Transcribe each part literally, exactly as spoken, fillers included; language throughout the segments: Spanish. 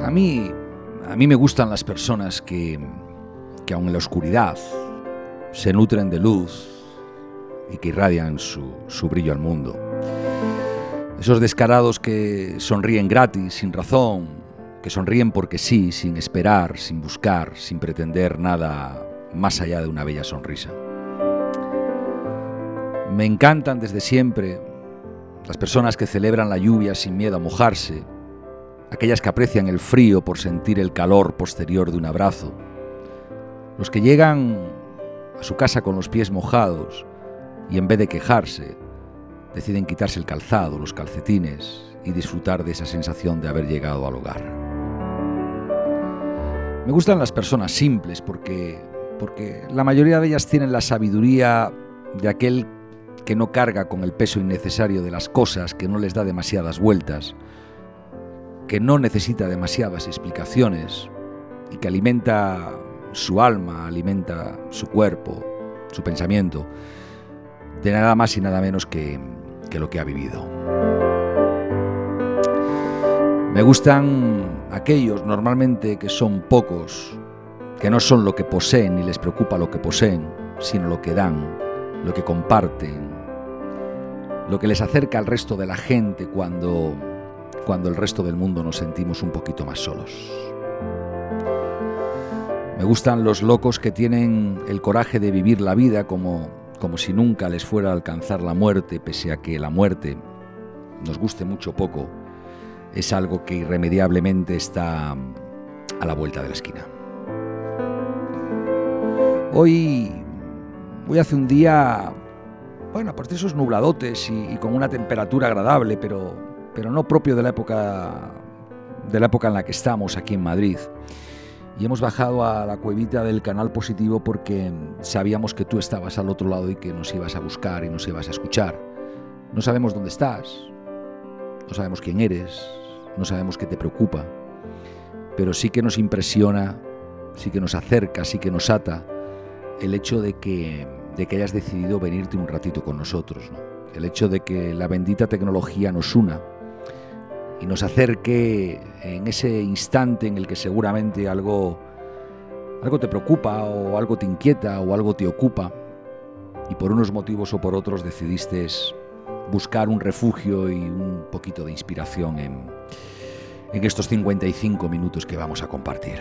A mí, a mí me gustan las personas que, que aun en la oscuridad se nutren de luz y que irradian su, su brillo al mundo. Esos descarados que sonríen gratis, sin razón, que sonríen porque sí, sin esperar, sin buscar, sin pretender nada más allá de una bella sonrisa. Me encantan desde siempre las personas que celebran la lluvia sin miedo a mojarse, aquellas que aprecian el frío por sentir el calor posterior de un abrazo, los que llegan a su casa con los pies mojados y en vez de quejarse, deciden quitarse el calzado, los calcetines y disfrutar de esa sensación de haber llegado al hogar. Me gustan las personas simples porque, porque la mayoría de ellas tienen la sabiduría de aquel que no carga con el peso innecesario de las cosas, que no les da demasiadas vueltas, que no necesita demasiadas explicaciones y que alimenta su alma, alimenta su cuerpo, su pensamiento, de nada más y nada menos que, que lo que ha vivido. Me gustan aquellos, normalmente, que son pocos, que no son lo que poseen ni les preocupa lo que poseen, sino lo que dan, lo que comparten, lo que les acerca al resto de la gente cuando, cuando el resto del mundo nos sentimos un poquito más solos. Me gustan los locos que tienen el coraje de vivir la vida como, como si nunca les fuera a alcanzar la muerte, pese a que la muerte, nos guste mucho o poco, es algo que irremediablemente está a la vuelta de la esquina. Hoy, hoy hace un día, bueno, pues de esos nubladotes y, y con una temperatura agradable, pero, pero no propio de la época, de la época en la que estamos aquí en Madrid. Y hemos bajado a la cuevita del Canal Positivo porque sabíamos que tú estabas al otro lado y que nos ibas a buscar y nos ibas a escuchar. No sabemos dónde estás, no sabemos quién eres, no sabemos qué te preocupa, pero sí que nos impresiona, sí que nos acerca, sí que nos ata el hecho de que, de que hayas decidido venirte un ratito con nosotros, ¿no? El hecho de que la bendita tecnología nos una y nos acerque en ese instante en el que seguramente algo, algo te preocupa o algo te inquieta o algo te ocupa y por unos motivos o por otros decidiste buscar un refugio y un poquito de inspiración en, en estos cincuenta y cinco minutos que vamos a compartir.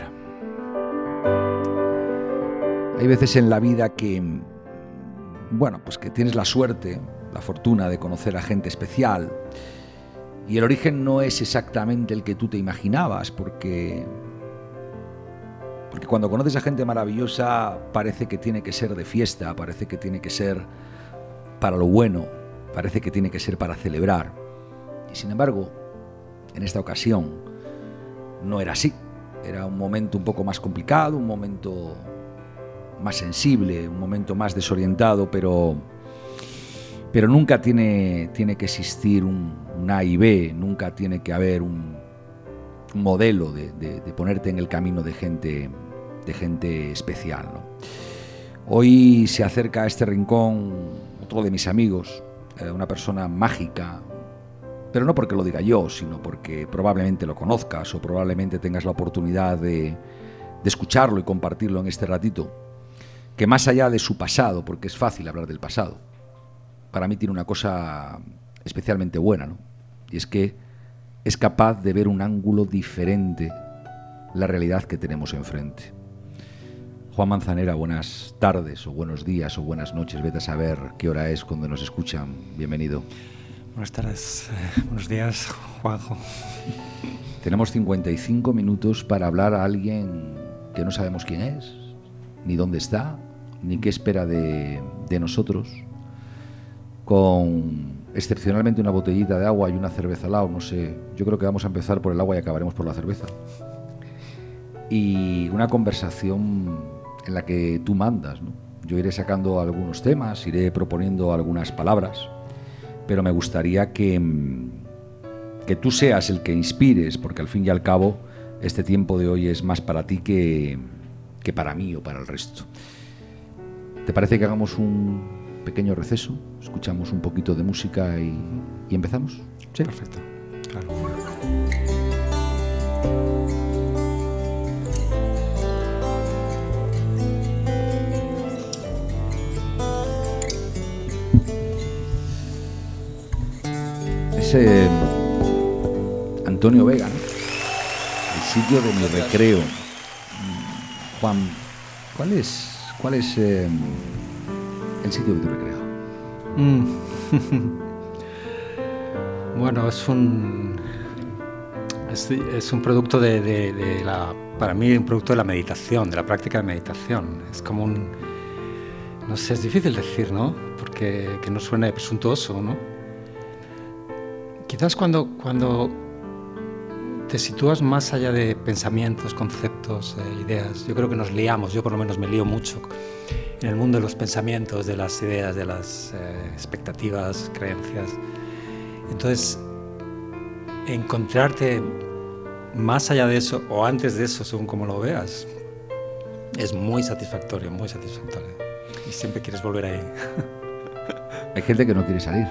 Hay veces en la vida que, bueno, pues que tienes la suerte, la fortuna de conocer a gente especial. Y el origen no es exactamente el que tú te imaginabas, porque, porque cuando conoces a gente maravillosa parece que tiene que ser de fiesta, parece que tiene que ser para lo bueno, parece que tiene que ser para celebrar. Y sin embargo, en esta ocasión no era así. Era un momento un poco más complicado, un momento más sensible, un momento más desorientado, pero... Pero nunca tiene, tiene que existir un, un A y B, nunca tiene que haber un, un modelo de, de, de ponerte en el camino de gente, de gente especial, ¿no? Hoy se acerca a este rincón otro de mis amigos, eh, una persona mágica, pero no porque lo diga yo, sino porque probablemente lo conozcas o probablemente tengas la oportunidad de, de escucharlo y compartirlo en este ratito, que más allá de su pasado, porque es fácil hablar del pasado, para mí tiene una cosa especialmente buena, ¿no? Y es que es capaz de ver un ángulo diferente la realidad que tenemos enfrente. Juan Manzanera, buenas tardes o buenos días o buenas noches, vete a saber qué hora es cuando nos escuchan. Bienvenido. Buenas tardes, eh, buenos días, Juanjo. Tenemos cincuenta y cinco minutos para hablar a alguien que no sabemos quién es, ni dónde está, ni qué espera de, de nosotros, con excepcionalmente una botellita de agua y una cerveza al lado, no sé, yo creo que vamos a empezar por el agua y acabaremos por la cerveza. Y una conversación en la que tú mandas, ¿no? Yo iré sacando algunos temas, iré proponiendo algunas palabras, pero me gustaría que, que tú seas el que inspires, porque al fin y al cabo este tiempo de hoy es más para ti que, que para mí o para el resto. ¿Te parece que hagamos un pequeño receso? Escuchamos un poquito de música y, y empezamos. ¿Sí? Perfecto. Claro. eh, Antonio Vega, ¿no? El sitio de mi recreo. Juan, ¿cuál es, cuál es eh, el sitio de tu recreo? Mm. Bueno, es un es, es un producto de, de, de la, para mí un producto de la meditación, de la práctica de meditación. Es como un, no sé, es difícil decir, ¿no? Porque que no suene presuntuoso, ¿no? Quizás cuando cuando te sitúas más allá de pensamientos, conceptos, eh, ideas, yo creo que nos liamos, yo por lo menos me lío mucho en el mundo de los pensamientos, de las ideas, de las eh, expectativas, creencias. Entonces, encontrarte más allá de eso o antes de eso, según como lo veas, es muy satisfactorio, muy satisfactorio. Y siempre quieres volver ahí. Hay gente que no quiere salir.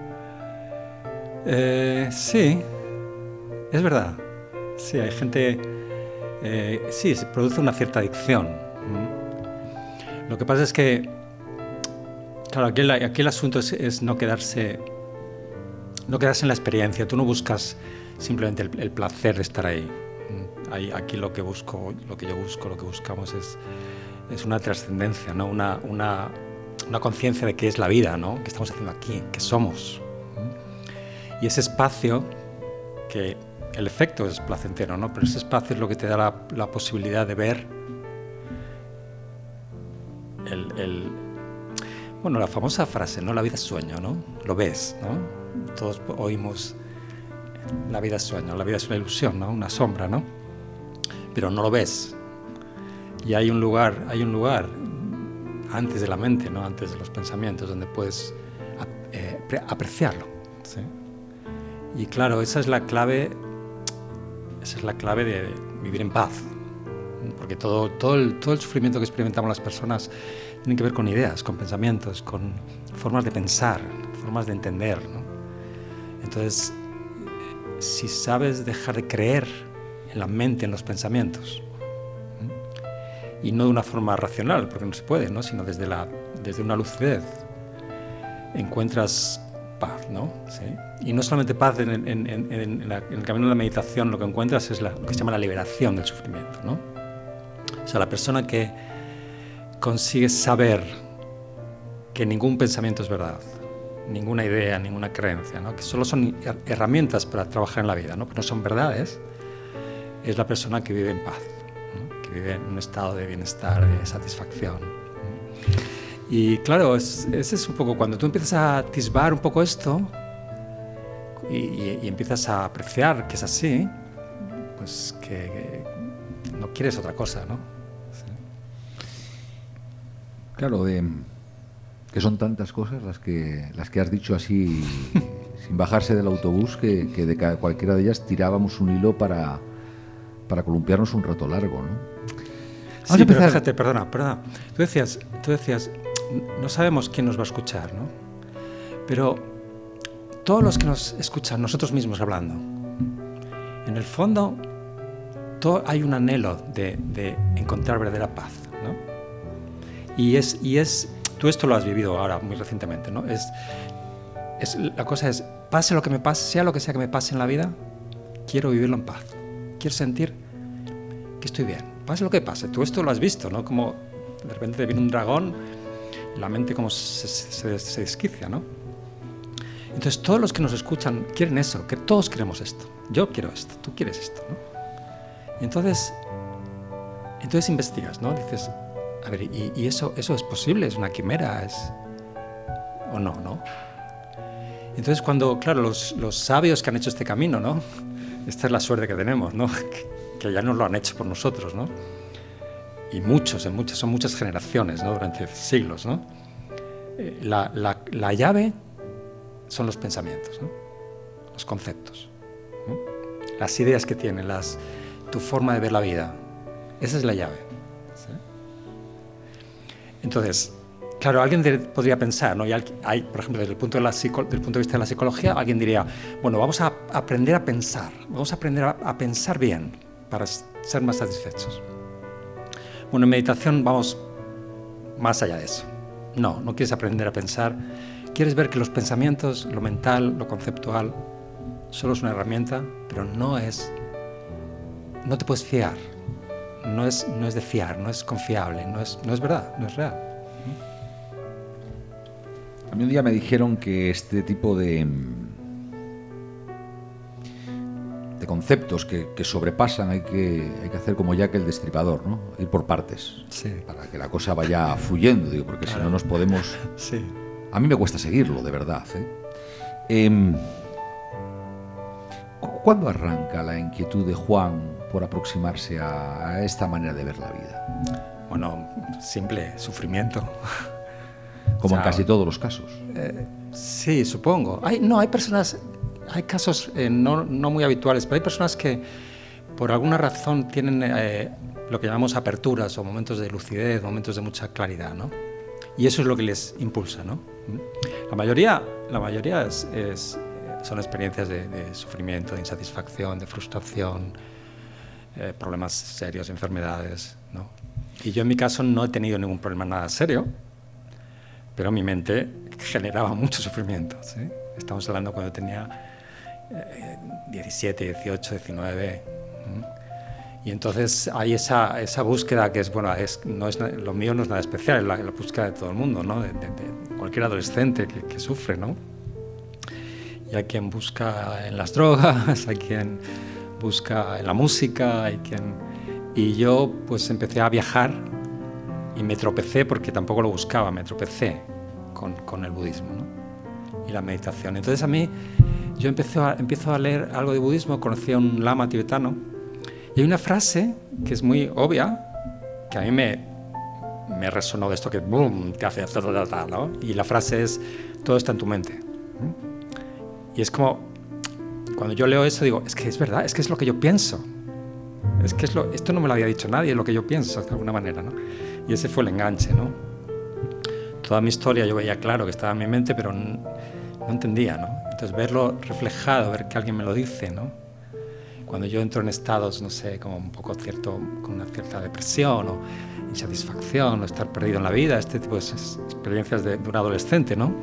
Eh, sí, es verdad. Sí, hay gente... Eh, sí, se produce una cierta adicción. ¿Mm? Lo que pasa es que, claro, aquí el, aquí el asunto es, es no quedarse... No quedarse en la experiencia. Tú no buscas simplemente el, el placer de estar ahí. Ahí. Aquí lo que busco, lo que yo busco, lo que buscamos es, es una trascendencia, ¿no? Una, una, una conciencia de qué es la vida, ¿no? ¿Qué estamos haciendo aquí? ¿Qué somos? Y ese espacio, que el efecto es placentero, ¿no? Pero ese espacio es lo que te da la, la posibilidad de ver el, el, bueno, la famosa frase, ¿no? La vida es sueño, ¿no? Lo ves, ¿no? Todos oímos la vida es sueño, la vida es una ilusión, ¿no? Una sombra, ¿no? Pero no lo ves. Y hay un lugar, hay un lugar antes de la mente, ¿no? Antes de los pensamientos, donde puedes eh, apreciarlo, ¿sí? Y claro, esa es la clave, esa es la clave de vivir en paz, porque todo, todo, el, todo el sufrimiento que experimentamos las personas tiene que ver con ideas, con pensamientos, con formas de pensar, formas de entender, ¿no? Entonces, si sabes dejar de creer en la mente, en los pensamientos, ¿sí? Y no de una forma racional, porque no se puede, ¿no? Sino desde, la, desde una lucidez, encuentras paz, ¿no? ¿Sí? Y no solamente paz en, en, en, en, en, la, en el camino de la meditación, lo que encuentras es la, lo que se llama la liberación del sufrimiento, ¿no? O sea, la persona que consigue saber que ningún pensamiento es verdad, ninguna idea, ninguna creencia, ¿no? Que solo son herramientas para trabajar en la vida, ¿no? Que no son verdades, es la persona que vive en paz, ¿no? Que vive en un estado de bienestar, de satisfacción, ¿no? Y claro, es, ese es un poco cuando tú empiezas a atisbar un poco esto y, y, y empiezas a apreciar que es así, pues que, que no quieres otra cosa, ¿no? Sí. Claro, de, que son tantas cosas las que, las que has dicho así, sin bajarse del autobús, que, que de cada, cualquiera de ellas tirábamos un hilo para, para columpiarnos un rato largo, ¿no? Vamos sí, a empezar. Pero fíjate, perdona, perdona. Tú decías, tú decías, no sabemos quién nos va a escuchar, ¿no? Pero todos los que nos escuchan, nosotros mismos hablando, en el fondo todo, hay un anhelo de, de encontrar verdadera paz, ¿no? Y es, y es, tú esto lo has vivido ahora muy recientemente, ¿no? Es, es, la cosa es, pase lo que me pase, sea lo que sea que me pase en la vida, quiero vivirlo en paz. Quiero sentir que estoy bien. Pase lo que pase. Tú esto lo has visto, ¿no? Como de repente te viene un dragón, la mente como se, se, se desquicia, ¿no? Entonces todos los que nos escuchan quieren eso, que todos queremos esto. Yo quiero esto, tú quieres esto, ¿no? Y entonces, entonces investigas, ¿no? Dices, a ver, ¿y, y eso, eso es posible? ¿Es una quimera? ¿Es... o no, no? Entonces cuando, claro, los, los sabios que han hecho este camino, ¿no? Esta es la suerte que tenemos, ¿no? Que, que ya nos lo han hecho por nosotros, ¿no? Y muchos, en muchas, son muchas generaciones, ¿no? Durante siglos, ¿no? Eh, la, la, la llave son los pensamientos, ¿no? Los conceptos, ¿no? Las ideas que tienen, las, tu forma de ver la vida. Esa es la llave, ¿sí? Entonces, claro, alguien de, podría pensar, ¿no? Y hay, hay, por ejemplo, desde el punto, de la psico, desde el punto de vista de la psicología, alguien diría, bueno, vamos a aprender a pensar, vamos a aprender a, a pensar bien para ser más satisfechos. Bueno, en meditación vamos más allá de eso. No, no quieres aprender a pensar, quieres ver que los pensamientos, lo mental, lo conceptual, solo es una herramienta, pero no es, no te puedes fiar, no es, no es de fiar, no es confiable, no es, no es verdad, no es real. A mí un día me dijeron que este tipo de, de conceptos que, que sobrepasan hay que, hay que hacer como Jack el Destripador, ¿no? Ir por partes, sí, para que la cosa vaya fluyendo, digo, porque claro, si no nos podemos... Sí. A mí me cuesta seguirlo, de verdad, ¿eh? Eh, ¿Cuándo arranca la inquietud de Juan por aproximarse a, a esta manera de ver la vida? Bueno, simple, sufrimiento. Como o sea, en casi todos los casos. Eh, sí, supongo. Hay, no, hay personas, hay casos eh, no, no muy habituales, pero hay personas que por alguna razón tienen eh, lo que llamamos aperturas o momentos de lucidez, momentos de mucha claridad, ¿no? Y eso es lo que les impulsa, ¿no? La mayoría, la mayoría es, es, son experiencias de, de sufrimiento, de insatisfacción, de frustración, eh, problemas serios, enfermedades, ¿no? Y yo en mi caso no he tenido ningún problema nada serio, pero mi mente generaba mucho sufrimiento, ¿sí? Estamos hablando cuando tenía eh, diecisiete, dieciocho, diecinueve. ¿sí? Y entonces hay esa, esa búsqueda que es, bueno, es, no es, lo mío no es nada especial, es la, la búsqueda de todo el mundo, ¿no? De, de, de cualquier adolescente que, que sufre, ¿no? Y hay quien busca en las drogas, hay quien busca en la música, hay quien... Y yo pues empecé a viajar y me tropecé, porque tampoco lo buscaba, me tropecé con, con el budismo, ¿no? Y la meditación. Entonces a mí, yo empecé a, empiezo a leer algo de budismo, conocí a un lama tibetano, y hay una frase que es muy obvia, que a mí me, me resonó de esto que boom, te hace ta, ta, ta, ta, ¿no? Y la frase es, todo está en tu mente. Y es como, cuando yo leo eso digo, es que es verdad, es que es lo que yo pienso. Es que es lo, esto no me lo había dicho nadie, es lo que yo pienso de alguna manera, ¿no? Y ese fue el enganche, ¿no? Toda mi historia yo veía claro que estaba en mi mente, pero no, no entendía, ¿no? Entonces verlo reflejado, ver que alguien me lo dice, ¿no? Cuando yo entro en estados, no sé, como un poco cierto, con una cierta depresión o insatisfacción o estar perdido en la vida, este tipo de experiencias de, de un adolescente, ¿no?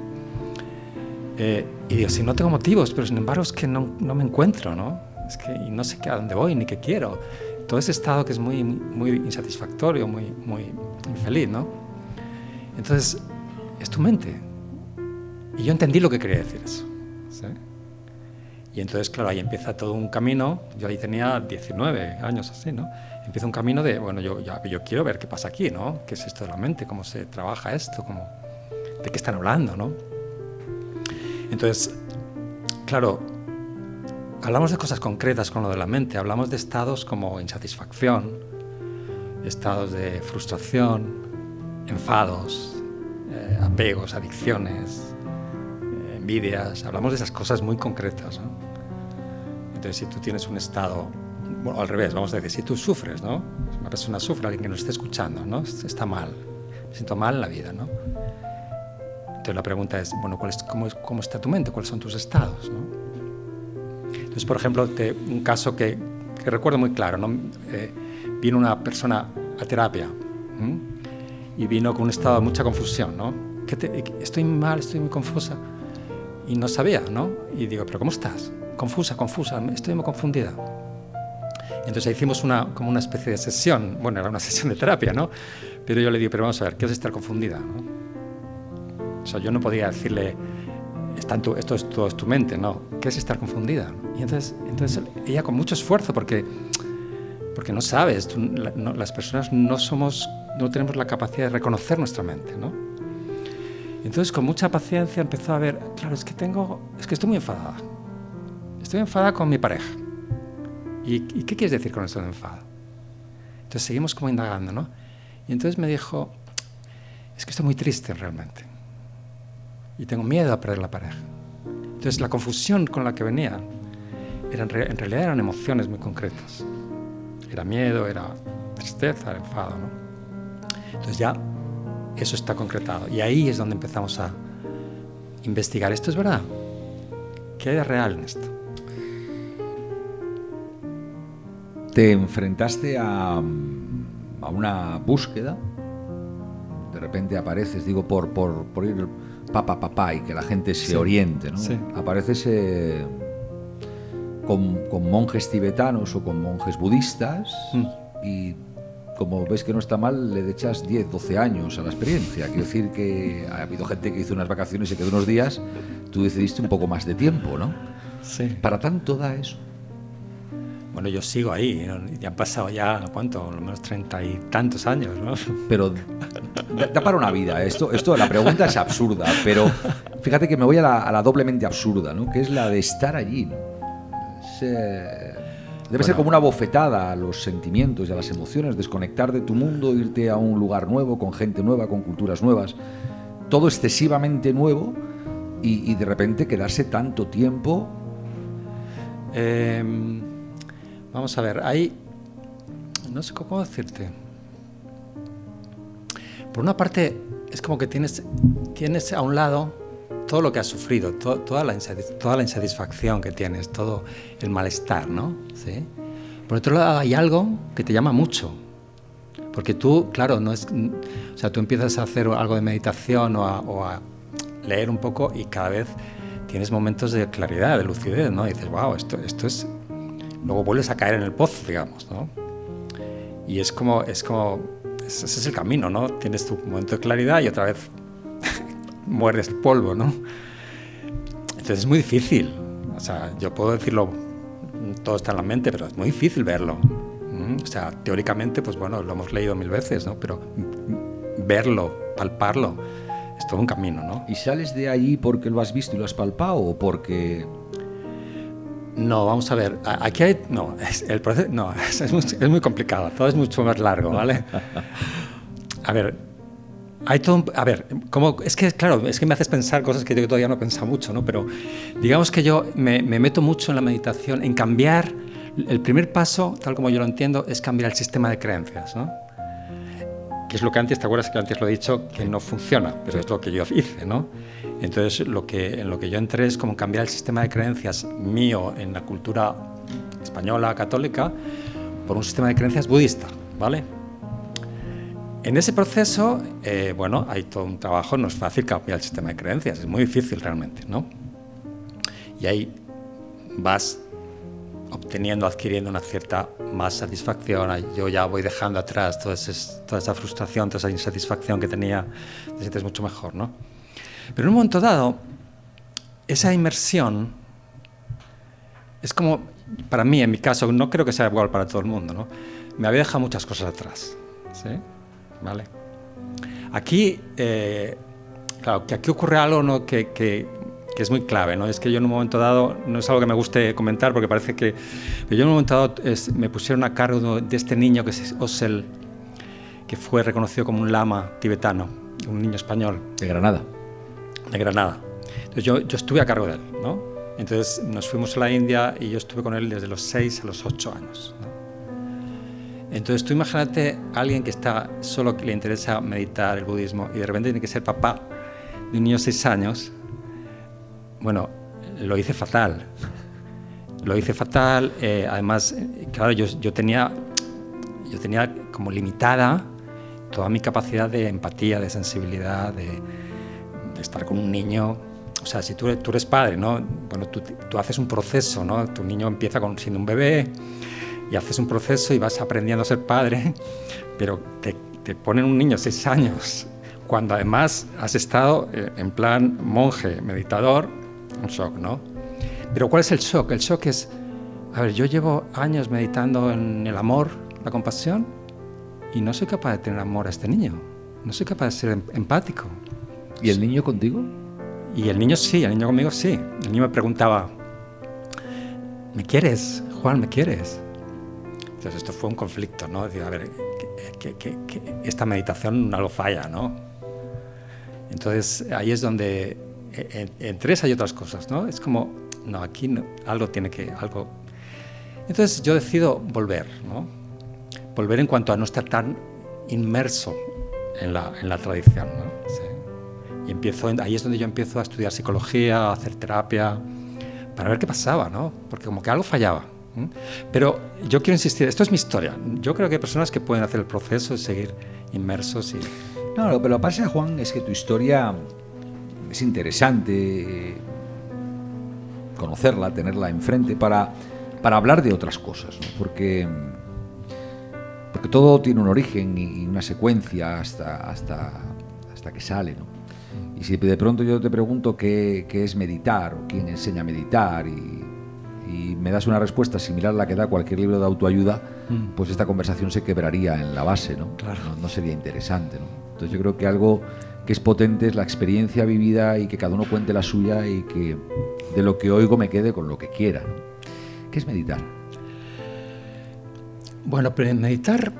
Eh, y digo, si no tengo motivos, pero sin embargo es que no, no me encuentro, ¿no? Es que y no sé a dónde voy ni qué quiero. Todo ese estado que es muy, muy insatisfactorio, muy, muy infeliz, ¿no? Entonces, es tu mente. Y yo entendí lo que quería decir eso, ¿sí? Y entonces, claro, ahí empieza todo un camino. Yo ahí tenía diecinueve años así, ¿no? Empieza un camino de, bueno, yo, yo, yo quiero ver qué pasa aquí, ¿no? ¿Qué es esto de la mente? ¿Cómo se trabaja esto? ¿Cómo, ¿de qué están hablando, no? Entonces, claro, hablamos de cosas concretas con lo de la mente, hablamos de estados como insatisfacción, estados de frustración, enfados, eh, apegos, adicciones, eh, envidias, hablamos de esas cosas muy concretas, ¿no? Entonces, si tú tienes un estado, bueno, al revés, vamos a decir, si tú sufres, ¿no? Una persona sufre, alguien que nos esté escuchando, ¿no? Está mal, me siento mal en la vida, ¿no? Entonces la pregunta es, bueno, ¿cuál es, cómo, es, ¿cómo está tu mente? ¿Cuáles son tus estados, ¿no? Entonces, por ejemplo, te, un caso que, que recuerdo muy claro, ¿no? Eh, vino una persona a terapia, ¿m? y vino con un estado de mucha confusión, ¿no? ¿Qué te, estoy mal, estoy muy confusa, y no sabía, ¿no? Y digo, ¿pero cómo estás? Confusa, confusa, estoy muy confundida. Entonces hicimos una, como una especie de sesión, bueno, era una sesión de terapia, ¿no? Pero yo le digo, pero vamos a ver, ¿qué es estar confundida, ¿no? O sea, yo no podía decirle, Está en tu, esto es, todo es tu mente, ¿no? ¿Qué es estar confundida? Y entonces, entonces ella con mucho esfuerzo, porque, porque no sabes, tú, la, no, las personas no somos, no tenemos la capacidad de reconocer nuestra mente, ¿no? Y entonces con mucha paciencia empezó a ver, claro, es que tengo, es que estoy muy enfadada. Estoy enfadada con mi pareja. ¿Y, y qué quieres decir con esto de enfado? Entonces seguimos como indagando, ¿no? Y entonces me dijo, es que estoy muy triste realmente. Y tengo miedo a perder la pareja. Entonces la confusión con la que venía, era, en, re, en realidad eran emociones muy concretas. Era miedo, era tristeza, era enfado, ¿no? Entonces ya eso está concretado. Y ahí es donde empezamos a investigar. ¿Esto es verdad? ¿Qué hay de real en esto? Te enfrentaste a, a una búsqueda. De repente apareces, digo, por, por, por ir... papá, papá, y que la gente se sí, oriente, ¿no? Sí. Apareces eh, con, con monjes tibetanos o con monjes budistas mm. y como ves que no está mal, le echas diez, doce años a la experiencia. Quiero decir que ha habido gente que hizo unas vacaciones y se quedó unos días, tú decidiste un poco más de tiempo, ¿no? Sí. ¿Para tanto da eso? Bueno, yo sigo ahí, ¿no? Ya han pasado ya, ¿cuánto? Por lo menos treinta y tantos años, ¿no? Pero da, da para una vida. Esto, esto, la pregunta es absurda, pero fíjate que me voy a la, a la doblemente absurda, ¿no? Que es la de estar allí, ¿no? Es, eh, debe bueno. ser como una bofetada a los sentimientos y a las emociones, desconectar de tu mundo, irte a un lugar nuevo, con gente nueva, con culturas nuevas, todo excesivamente nuevo y, y de repente quedarse tanto tiempo. Eh, vamos a ver, hay... No sé cómo decirte. Por una parte, es como que tienes, tienes a un lado todo lo que has sufrido, to, toda, la insatis, toda la insatisfacción que tienes, todo el malestar, ¿no? ¿Sí? Por otro lado, hay algo que te llama mucho. Porque tú, claro, no es... O sea, tú empiezas a hacer algo de meditación o a, o a leer un poco y cada vez tienes momentos de claridad, de lucidez, ¿no? Y dices, wow, esto, esto es... Luego vuelves a caer en el pozo, digamos, ¿no? Y es como... Es como ese es el camino, ¿no? Tienes tu momento de claridad y otra vez muerdes el polvo, ¿no? Entonces es muy difícil. O sea, yo puedo decirlo, todo está en la mente, pero es muy difícil verlo. O sea, teóricamente, pues bueno, lo hemos leído mil veces, ¿no? Pero verlo, palparlo, es todo un camino, ¿no? ¿Y sales de ahí porque lo has visto y lo has palpado o porque...? No, vamos a ver, aquí hay... No, es, el proceso... No, es, es, muy, es muy complicado, todo es mucho más largo, ¿vale? A ver, hay todo un... A ver, como, es que, claro, es que me haces pensar cosas que yo todavía no he pensado mucho, ¿no? Pero digamos que yo me, me meto mucho en la meditación, en cambiar... El primer paso, tal como yo lo entiendo, es cambiar el sistema de creencias, ¿no? Que es lo que antes, ¿te acuerdas que antes lo he dicho? Que no funciona, pero es lo que yo hice, ¿no? Entonces, lo que, en lo que yo entré es como cambiar el sistema de creencias mío en la cultura española, católica, por un sistema de creencias budista, ¿vale? En ese proceso, eh, bueno, hay todo un trabajo, no es fácil cambiar el sistema de creencias, es muy difícil realmente, ¿no? Y ahí vas obteniendo, adquiriendo una cierta más satisfacción. Yo ya voy dejando atrás toda, ese, toda esa frustración, toda esa insatisfacción que tenía, te sientes mucho mejor, ¿no? Pero en un momento dado, esa inmersión es como, para mí, en mi caso, no creo que sea igual para todo el mundo, ¿no? Me había dejado muchas cosas atrás, ¿sí? ¿Vale? Aquí, eh, claro, que aquí ocurre algo, ¿no? que... que que es muy clave, ¿no? Es que yo en un momento dado, no es algo que me guste comentar porque parece que... Pero yo en un momento dado es, me pusieron a cargo de este niño que es Osel, que fue reconocido como un lama tibetano, un niño español. De Granada. De Granada. Entonces yo, yo estuve a cargo de él, ¿no? Entonces nos fuimos a la India y yo estuve con él desde los seis a los ocho años, ¿no? Entonces tú imagínate a alguien que está solo que le interesa meditar el budismo y de repente tiene que ser papá de un niño de seis años. Bueno, lo hice fatal, lo hice fatal, eh, además, claro, yo, yo, tenía, yo tenía como limitada toda mi capacidad de empatía, de sensibilidad, de, de estar con un niño. O sea, si tú, tú eres padre, ¿no? Bueno, tú, tú haces un proceso, ¿no? Tu niño empieza con, siendo un bebé y haces un proceso y vas aprendiendo a ser padre, pero te, te ponen un niño de seis años, cuando además has estado eh, en plan monje, meditador. Un shock, ¿no? Pero ¿cuál es el shock? El shock es, a ver, yo llevo años meditando en el amor, la compasión, y no soy capaz de tener amor a este niño. No soy capaz de ser empático. ¿Y el niño contigo? Y el niño sí, el niño conmigo sí. El niño me preguntaba, ¿me quieres, Juan, me quieres? Entonces esto fue un conflicto, ¿no? Decir, a ver, que, que, que, que esta meditación algo falla, ¿no? Entonces ahí es donde... entre esas y otras cosas, ¿no? Es como, no, aquí no, algo tiene que, algo... Entonces yo decido volver, ¿no? Volver en cuanto a no estar tan inmerso en la, en la tradición, ¿no? Sí. Y empiezo, ahí es donde yo empiezo a estudiar psicología, a hacer terapia, para ver qué pasaba, ¿no? Porque como que algo fallaba. ¿eh? Pero yo quiero insistir, esto es mi historia. Yo creo que hay personas que pueden hacer el proceso y seguir inmersos y... No, lo que lo pasa, Juan, es que tu historia... Es interesante conocerla, tenerla enfrente para, para hablar de otras cosas, ¿no? Porque, porque todo tiene un origen y una secuencia hasta, hasta, hasta que sale, ¿no? Y si de pronto yo te pregunto qué, qué es meditar o quién enseña a meditar y, y me das una respuesta similar a la que da cualquier libro de autoayuda, mm. pues esta conversación se quebraría en la base, ¿no? Claro. No, no sería interesante, ¿no? Entonces yo creo que algo que es potente es la experiencia vivida y que cada uno cuente la suya y que de lo que oigo me quede con lo que quiera, ¿no? ¿Qué es meditar? Bueno, pero meditar,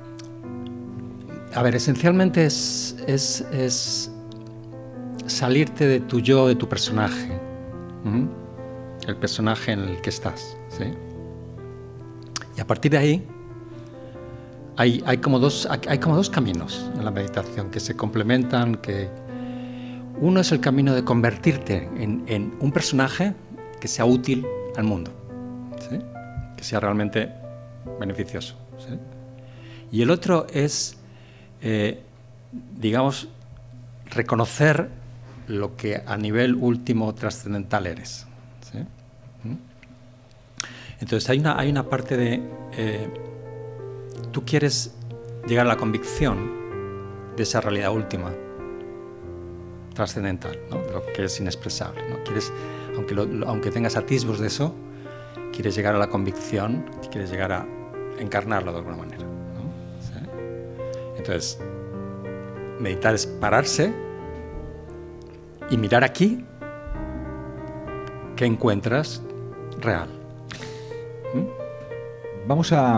a ver, esencialmente es, es, es salirte de tu yo, de tu personaje, ¿Mm? el personaje en el que estás, ¿sí? Y a partir de ahí hay, hay, como dos, hay como dos caminos en la meditación que se complementan, que uno es el camino de convertirte en, en un personaje que sea útil al mundo, ¿sí? Que sea realmente beneficioso, ¿sí? Y el otro es, eh, digamos, reconocer lo que a nivel último trascendental eres, ¿sí? ¿Mm? Entonces hay una, hay una parte de eh, tú quieres llegar a la convicción de esa realidad última trascendental, ¿no? De lo que es inexpresable, ¿no? Quieres, aunque, lo, lo, aunque tengas atisbos de eso, quieres llegar a la convicción, quieres llegar a encarnarlo de alguna manera, ¿no? ¿Sí? Entonces, meditar es pararse y mirar aquí qué encuentras real. ¿Mm? Vamos a,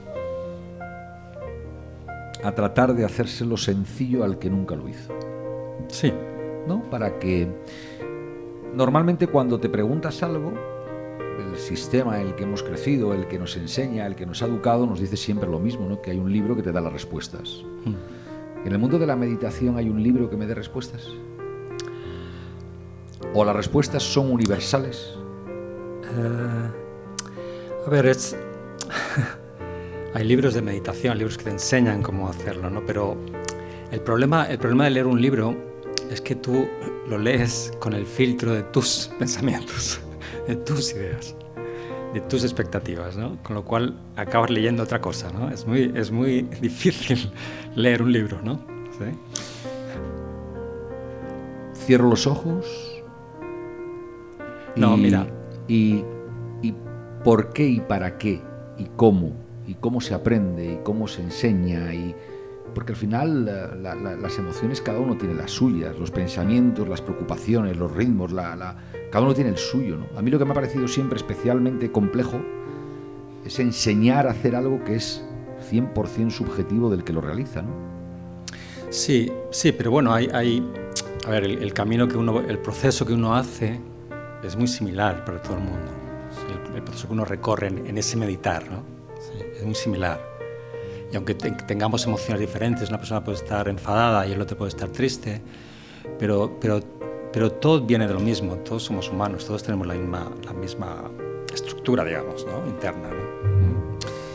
a tratar de hacérselo sencillo al que nunca lo hizo. Sí. ¿No? Para que normalmente cuando te preguntas algo, el sistema en el que hemos crecido, el que nos enseña, el que nos ha educado, nos dice siempre lo mismo, ¿no? Que hay un libro que te da las respuestas. Mm. ¿En el mundo de la meditación hay un libro que me dé respuestas? ¿O las respuestas son universales? Uh, a ver, es... hay libros de meditación, libros que te enseñan cómo hacerlo, ¿no? Pero el problema, el problema de leer un libro es que tú lo lees con el filtro de tus pensamientos, de tus ideas, de tus expectativas, ¿no? Con lo cual acabas leyendo otra cosa, ¿no? Es muy, es muy difícil leer un libro, ¿no? ¿Sí? Cierro los ojos. No, y, mira. Y, y por qué y para qué y cómo y cómo se aprende y cómo se enseña y porque al final la, la, las emociones cada uno tiene las suyas, los pensamientos, las preocupaciones, los ritmos, la, la, cada uno tiene el suyo, ¿no? A mí lo que me ha parecido siempre especialmente complejo es enseñar a hacer algo que es cien por ciento subjetivo del que lo realiza, ¿no? Sí, sí, pero bueno, hay, hay a ver, el, el camino que uno, el proceso que uno hace es muy similar para todo el mundo. Sí, el, el proceso que uno recorre en, en ese meditar, ¿no? Sí, es muy similar. Y aunque te, tengamos emociones diferentes, una persona puede estar enfadada y el otro puede estar triste, pero, pero, pero todo viene de lo mismo, todos somos humanos, todos tenemos la misma, la misma estructura, digamos, ¿no? Interna, ¿no?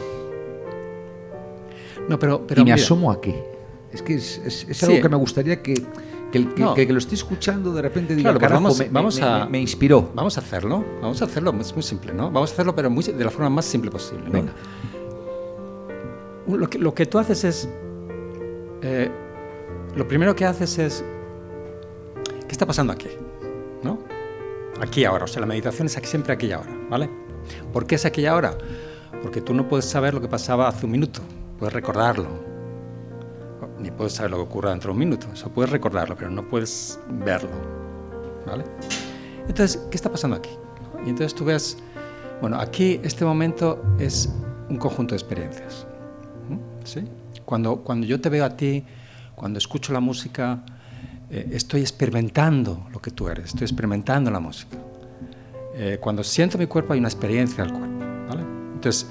No, pero, pero ¿Y me mira, asomo a qué? Es que es, es, es algo sí. que me gustaría que, que, el, que, no. que, que lo esté escuchando de repente diga, claro, carajo, vamos, me, vamos me, a, me, me inspiró. Vamos a hacerlo, vamos a hacerlo, es muy simple, ¿no? Vamos a hacerlo, pero muy, de la forma más simple posible, ¿no? Venga. Lo que, lo que tú haces es, eh, lo primero que haces es, ¿qué está pasando aquí? ¿No? Aquí y ahora, o sea, la meditación es aquí, siempre aquí y ahora, ¿vale? ¿Por qué es aquí y ahora? Porque tú no puedes saber lo que pasaba hace un minuto, puedes recordarlo, ni puedes saber lo que ocurra dentro de un minuto, eso puedes recordarlo, pero no puedes verlo, ¿vale? Entonces, ¿qué está pasando aquí? Y entonces tú ves, bueno, aquí este momento es un conjunto de experiencias. ¿Sí? Cuando, cuando yo te veo a ti, cuando escucho la música, eh, estoy experimentando lo que tú eres, estoy experimentando la música. Eh, cuando siento mi cuerpo hay una experiencia del cuerpo, ¿vale? Entonces,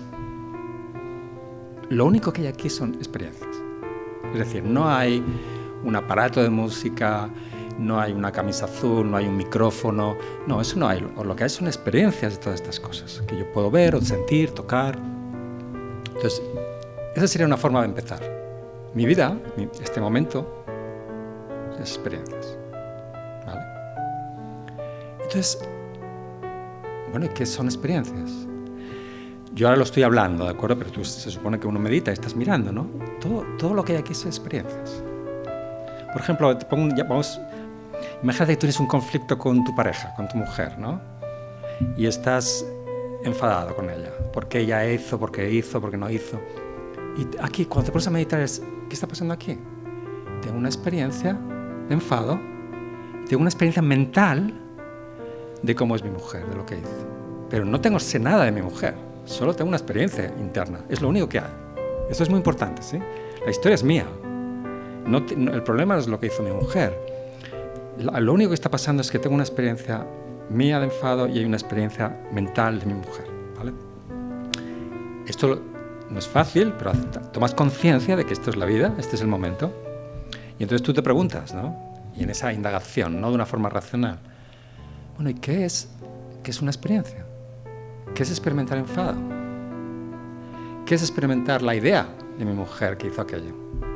lo único que hay aquí son experiencias. Es decir, no hay un aparato de música, no hay una camisa azul, no hay un micrófono, no, eso no hay. Lo que hay son experiencias de todas estas cosas, que yo puedo ver o sentir, tocar. Entonces, esa sería una forma de empezar. Mi vida, mi, este momento, es experiencias, ¿vale? Entonces, bueno, ¿qué son experiencias? yo ahora lo estoy hablando, ¿de acuerdo? Pero tú, se supone que uno medita y estás mirando, ¿no? Todo, todo lo que hay aquí son experiencias. Por ejemplo, te pongo, ya, vamos, imagínate que tienes un conflicto con tu pareja, con tu mujer, ¿no? Y estás enfadado con ella. ¿Por qué ella hizo? ¿Por qué hizo? ¿Por qué no hizo? Y aquí, cuando te pones a meditar, es, ¿qué está pasando aquí? Tengo una experiencia de enfado, tengo una experiencia mental de cómo es mi mujer, de lo que hizo. Pero no tengo sé nada de mi mujer, solo tengo una experiencia interna. Es lo único que hay. Eso es muy importante, ¿sí? La historia es mía. No te, no, el problema es lo que hizo mi mujer. Lo, lo único que está pasando es que tengo una experiencia mía de enfado y hay una experiencia mental de mi mujer, ¿vale? Esto no es fácil, pero tomas conciencia de que esto es la vida, este es el momento. Y entonces tú te preguntas, ¿no? Y en esa indagación, no de una forma racional, bueno, ¿y qué es, qué es una experiencia? ¿Qué es experimentar enfado? ¿Qué es experimentar la idea de mi mujer que hizo aquello?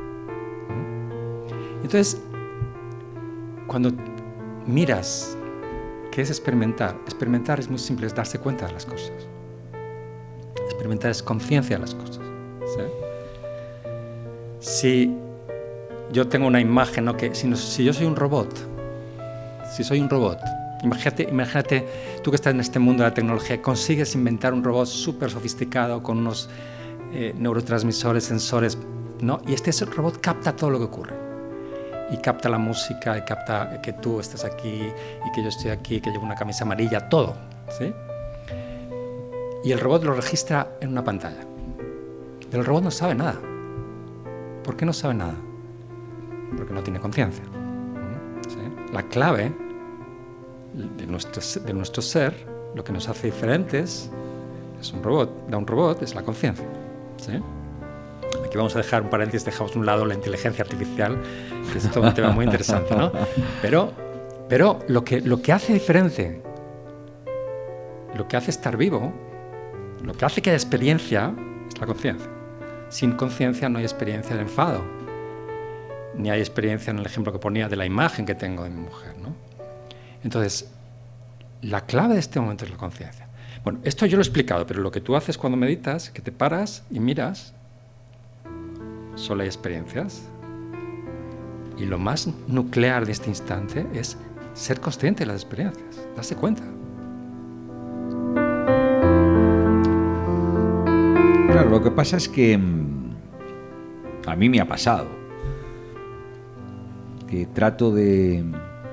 ¿Mm? Entonces, cuando miras qué es experimentar, experimentar es muy simple, es darse cuenta de las cosas. Experimentar es conciencia de las cosas, ¿sí? Si yo tengo una imagen, ¿no? que si, no, si yo soy un robot, si soy un robot, imagínate, imagínate tú que estás en este mundo de la tecnología, consigues inventar un robot súper sofisticado con unos eh, neurotransmisores, sensores, ¿no? Y este robot capta todo lo que ocurre. Y capta la música, y capta que tú estás aquí, y que yo estoy aquí, que llevo una camisa amarilla, todo, ¿sí? Y el robot lo registra en una pantalla. Pero el robot no sabe nada. ¿Por qué no sabe nada? Porque no tiene conciencia, ¿sí? La clave de nuestro, de nuestro ser, lo que nos hace diferentes, es un robot, da un robot, es la conciencia, ¿sí? Aquí vamos a dejar un paréntesis, dejamos a un lado la inteligencia artificial, que es todo un tema muy interesante, ¿no? Pero, pero lo, que, lo que hace diferente, lo que hace estar vivo, lo que hace que haya experiencia, es la conciencia. Sin conciencia no hay experiencia de enfado, ni hay experiencia en el ejemplo que ponía de la imagen que tengo de mi mujer, ¿no? Entonces, la clave de este momento es la conciencia. Bueno, esto yo lo he explicado, pero lo que tú haces cuando meditas, que te paras y miras, solo hay experiencias. Y lo más nuclear de este instante es ser consciente de las experiencias, darse cuenta. Claro, lo que pasa es que a mí me ha pasado que trato de,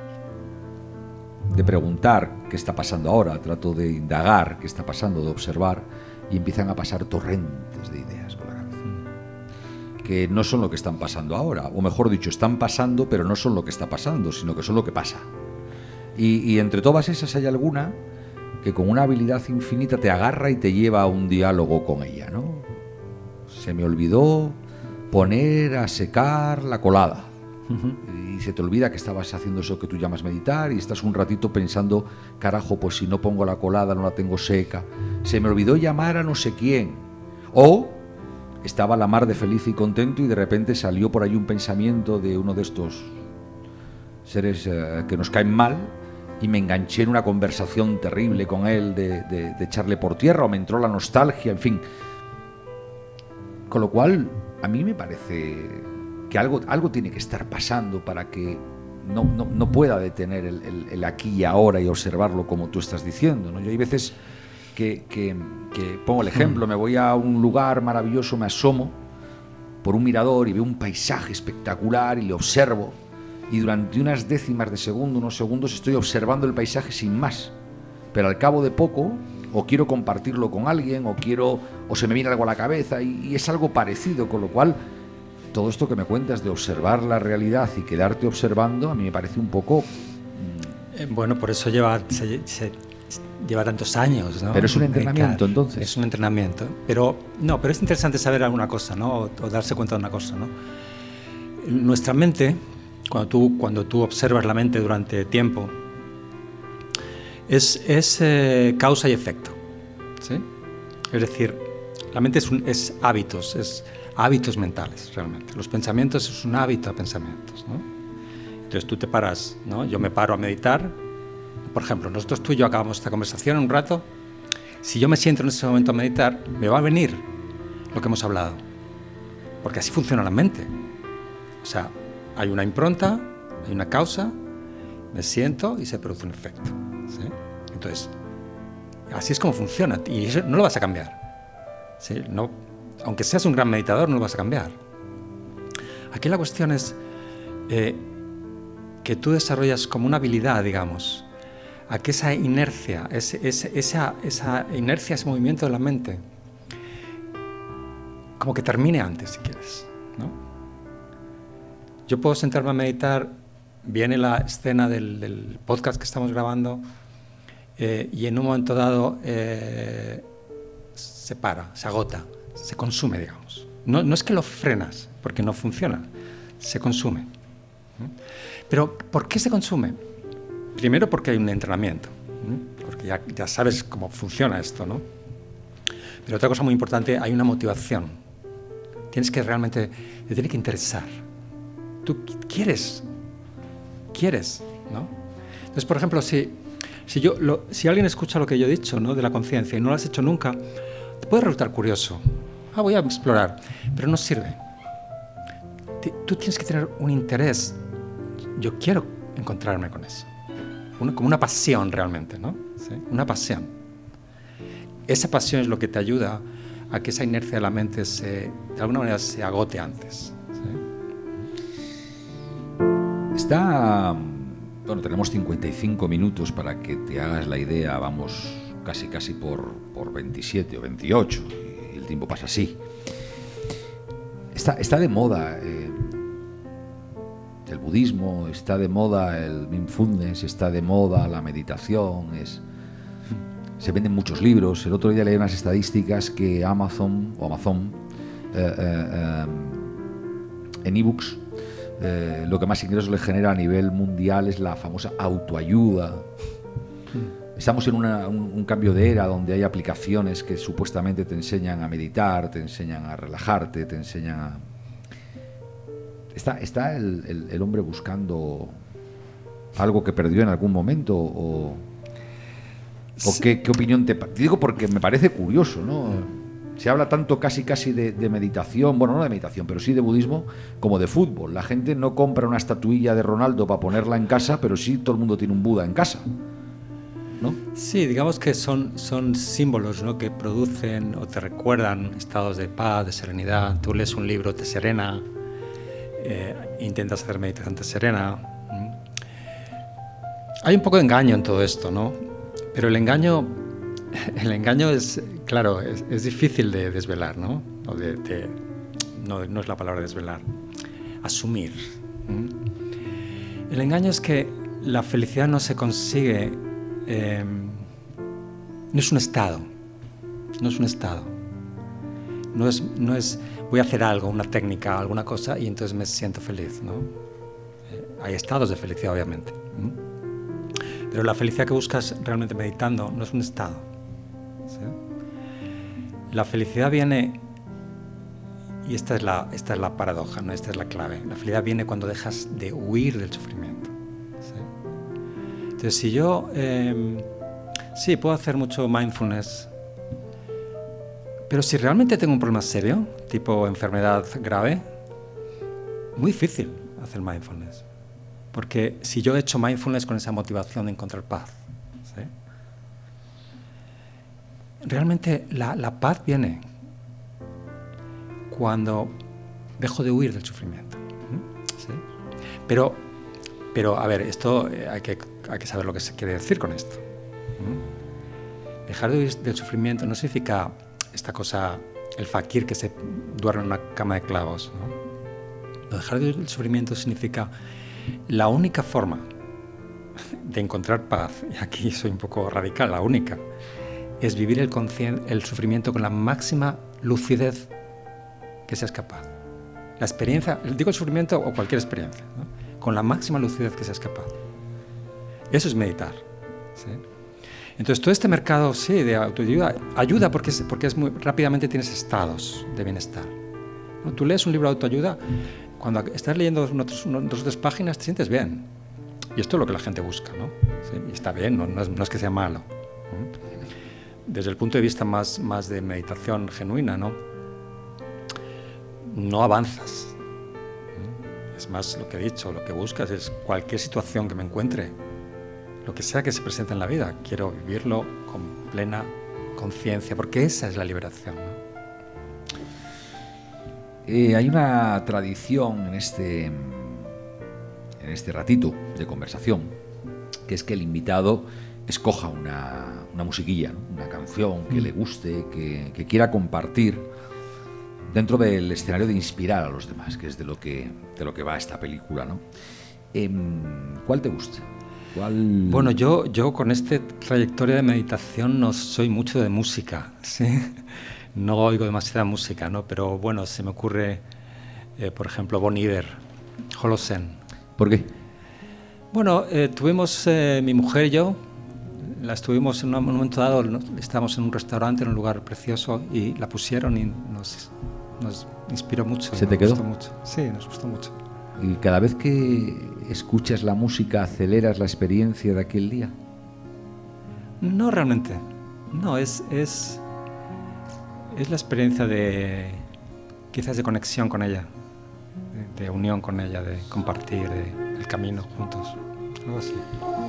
de preguntar qué está pasando ahora, trato de indagar qué está pasando, de observar, y empiezan a pasar torrentes de ideas por la cabeza que no son lo que están pasando ahora, o mejor dicho, están pasando, pero no son lo que está pasando, sino que son lo que pasa. Y, y entre todas esas hay alguna que con una habilidad infinita te agarra y te lleva a un diálogo con ella, ¿no? Se me olvidó poner a secar la colada. Uh-huh. Y se te olvida que estabas haciendo eso que tú llamas meditar y estás un ratito pensando, carajo, pues si no pongo la colada no la tengo seca. Se me olvidó llamar a no sé quién. O estaba la mar de feliz y contento y de repente salió por ahí un pensamiento de uno de estos seres eh, que nos caen mal, y me enganché en una conversación terrible con él de, de, de echarle por tierra, o me entró la nostalgia, en fin. Con lo cual, a mí me parece que algo, algo tiene que estar pasando para que no, no, no pueda detener el, el, el aquí y ahora y observarlo como tú estás diciendo, ¿no? Yo hay veces que, que, que pongo el ejemplo, me voy a un lugar maravilloso, me asomo por un mirador y veo un paisaje espectacular y le observo, y durante unas décimas de segundo, unos segundos, estoy observando el paisaje sin más. Pero al cabo de poco, o quiero compartirlo con alguien, o quiero, o se me viene algo a la cabeza, y, y es algo parecido, con lo cual todo esto que me cuentas de observar la realidad y quedarte observando, a mí me parece un poco... Mmm... Eh, bueno, por eso lleva, se, se, lleva tantos años, ¿no? Pero es un entrenamiento, eh, entonces. Es un entrenamiento. Pero, no, pero es interesante saber alguna cosa, ¿no? O, o darse cuenta de una cosa, ¿no? Nuestra mente... Cuando tú, cuando tú observas la mente durante tiempo, es, es eh, causa y efecto, ¿sí? Es decir, la mente es, un, es hábitos, es hábitos mentales realmente. Los pensamientos es un hábito a pensamientos, ¿no? Entonces tú te paras, ¿no? Yo me paro a meditar. Por ejemplo, nosotros tú y yo acabamos esta conversación un rato si yo me siento en ese momento a meditar, me va a venir lo que hemos hablado. Porque así funciona la mente. O sea, hay una impronta, hay una causa, me siento y se produce un efecto. ¿Sí? Entonces, así es como funciona y eso no lo vas a cambiar. ¿Sí? No, aunque seas un gran meditador, no lo vas a cambiar. Aquí la cuestión es eh, que tú desarrollas como una habilidad, digamos, a que esa inercia, ese, ese, esa, esa inercia, ese movimiento de la mente, como que termine antes, si quieres, ¿no? Yo puedo sentarme a meditar, viene la escena del, del podcast que estamos grabando eh, y en un momento dado eh, se para, se agota, se consume, digamos. No, no es que lo frenas, porque no funciona, se consume. Pero, ¿por qué se consume? Primero porque hay un entrenamiento, porque ya, ya sabes cómo funciona esto, ¿no? Pero otra cosa muy importante, hay una motivación. Tienes que realmente, te tiene que interesar. Tú quieres, quieres, ¿no? Entonces, por ejemplo, si, si, yo, lo, si alguien escucha lo que yo he dicho, ¿no?, de la conciencia y no lo has hecho nunca, te puede resultar curioso. Ah, voy a explorar, pero no sirve. Tú tienes que tener un interés. Yo quiero encontrarme con eso. Una, como una pasión realmente, ¿no? ¿Sí? Una pasión. Esa pasión es lo que te ayuda a que esa inercia de la mente se, de alguna manera se agote antes. ¿Sí? Está... Bueno, tenemos cincuenta y cinco minutos para que te hagas la idea. Vamos casi casi por, por veintisiete o veintiocho. Y el tiempo pasa así. Está, está de moda eh, el budismo, está de moda el mindfulness, está de moda la meditación, es, se venden muchos libros. El otro día leí unas estadísticas que Amazon o Amazon eh, eh, eh, en ebooks eh, lo que más ingresos le genera a nivel mundial es la famosa autoayuda. Estamos en una, un, un cambio de era donde hay aplicaciones que supuestamente te enseñan a meditar, te enseñan a relajarte, te enseñan a... ¿Está, está el, el, el hombre buscando algo que perdió en algún momento? ¿O, o qué, qué opinión te... Te digo porque me parece curioso, ¿no? Se habla tanto casi casi de, de meditación, bueno, no de meditación, pero sí de budismo, como de fútbol. La gente no compra una estatuilla de Ronaldo para ponerla en casa, pero sí todo el mundo tiene un Buda en casa, ¿no? Sí, digamos que son, son símbolos, ¿no?, que producen o te recuerdan estados de paz, de serenidad. Tú lees un libro, te serena, eh, intentas hacer meditación, te serena. Hay un poco de engaño en todo esto, ¿no? Pero el engaño, el engaño es, claro, es, es difícil de desvelar, ¿no? O de, de, no, no es la palabra desvelar, asumir. ¿Mm? El engaño es que la felicidad no se consigue, eh, no es un estado, no es un estado, no es, no es voy a hacer algo, una técnica, alguna cosa y entonces me siento feliz, ¿no? Eh, hay estados de felicidad, obviamente. ¿Mm? Pero la felicidad que buscas realmente meditando no es un estado. ¿Sí? La felicidad viene, y esta es, la, esta es la paradoja, ¿no? Esta es la clave. La felicidad viene cuando dejas de huir del sufrimiento. ¿Sí? Entonces, si yo, eh, sí, puedo hacer mucho mindfulness, pero si realmente tengo un problema serio, tipo enfermedad grave, muy difícil hacer mindfulness. Porque si yo he hecho mindfulness con esa motivación de encontrar paz, ¿sí? Realmente la, la paz viene cuando dejo de huir del sufrimiento, ¿sí? Pero, pero, a ver, esto hay que, hay que saber lo que se quiere decir con esto. Dejar de huir del sufrimiento no significa esta cosa, el fakir que se duerme en una cama de clavos, ¿no? Dejar de huir del sufrimiento significa la única forma de encontrar paz, y aquí soy un poco radical, la única, es vivir el, el sufrimiento con la máxima lucidez que seas capaz. La experiencia, digo el sufrimiento o cualquier experiencia, ¿no?, con la máxima lucidez que seas capaz. Eso es meditar, ¿sí? Entonces todo este mercado, sí, de autoayuda, ayuda porque, es, porque es muy, rápidamente tienes estados de bienestar, ¿no? Tú lees un libro de autoayuda, cuando estás leyendo dos o tres páginas te sientes bien. Y esto es lo que la gente busca, ¿no? ¿Sí? Y está bien, no, no, es, no es que sea malo. desde el punto de vista más, más de meditación genuina, ¿no? No avanzas. Es más lo que he dicho, lo que buscas es cualquier situación que me encuentre, lo que sea que se presente en la vida, quiero vivirlo con plena conciencia, porque esa es la liberación, ¿no? Eh, hay una tradición en este, en este ratito de conversación, que es que el invitado escoja una, una musiquilla, ¿no? Una canción que mm. le guste, que, que quiera compartir dentro del escenario de inspirar a los demás, que es de lo que, de lo que va esta película, ¿no? Eh, ¿Cuál te gusta? ¿Cuál... Bueno, yo, yo con esta trayectoria de meditación no soy mucho de música, ¿sí? No oigo demasiada música, ¿no? Pero bueno, se me ocurre, eh, por ejemplo, Bon Iver, Holosen. ¿Por qué? Bueno, eh, tuvimos, eh, mi mujer y yo, la estuvimos en un momento dado, ¿no? Estábamos en un restaurante, en un lugar precioso, y la pusieron y nos, nos inspiró mucho. ¿Se te quedó? Gustó mucho. Sí, nos gustó mucho. ¿Y cada vez que escuchas la música aceleras la experiencia de aquel día? No realmente. No, es, es, es la experiencia de, quizás de conexión con ella, de, de unión con ella, de compartir de, el camino juntos, algo así.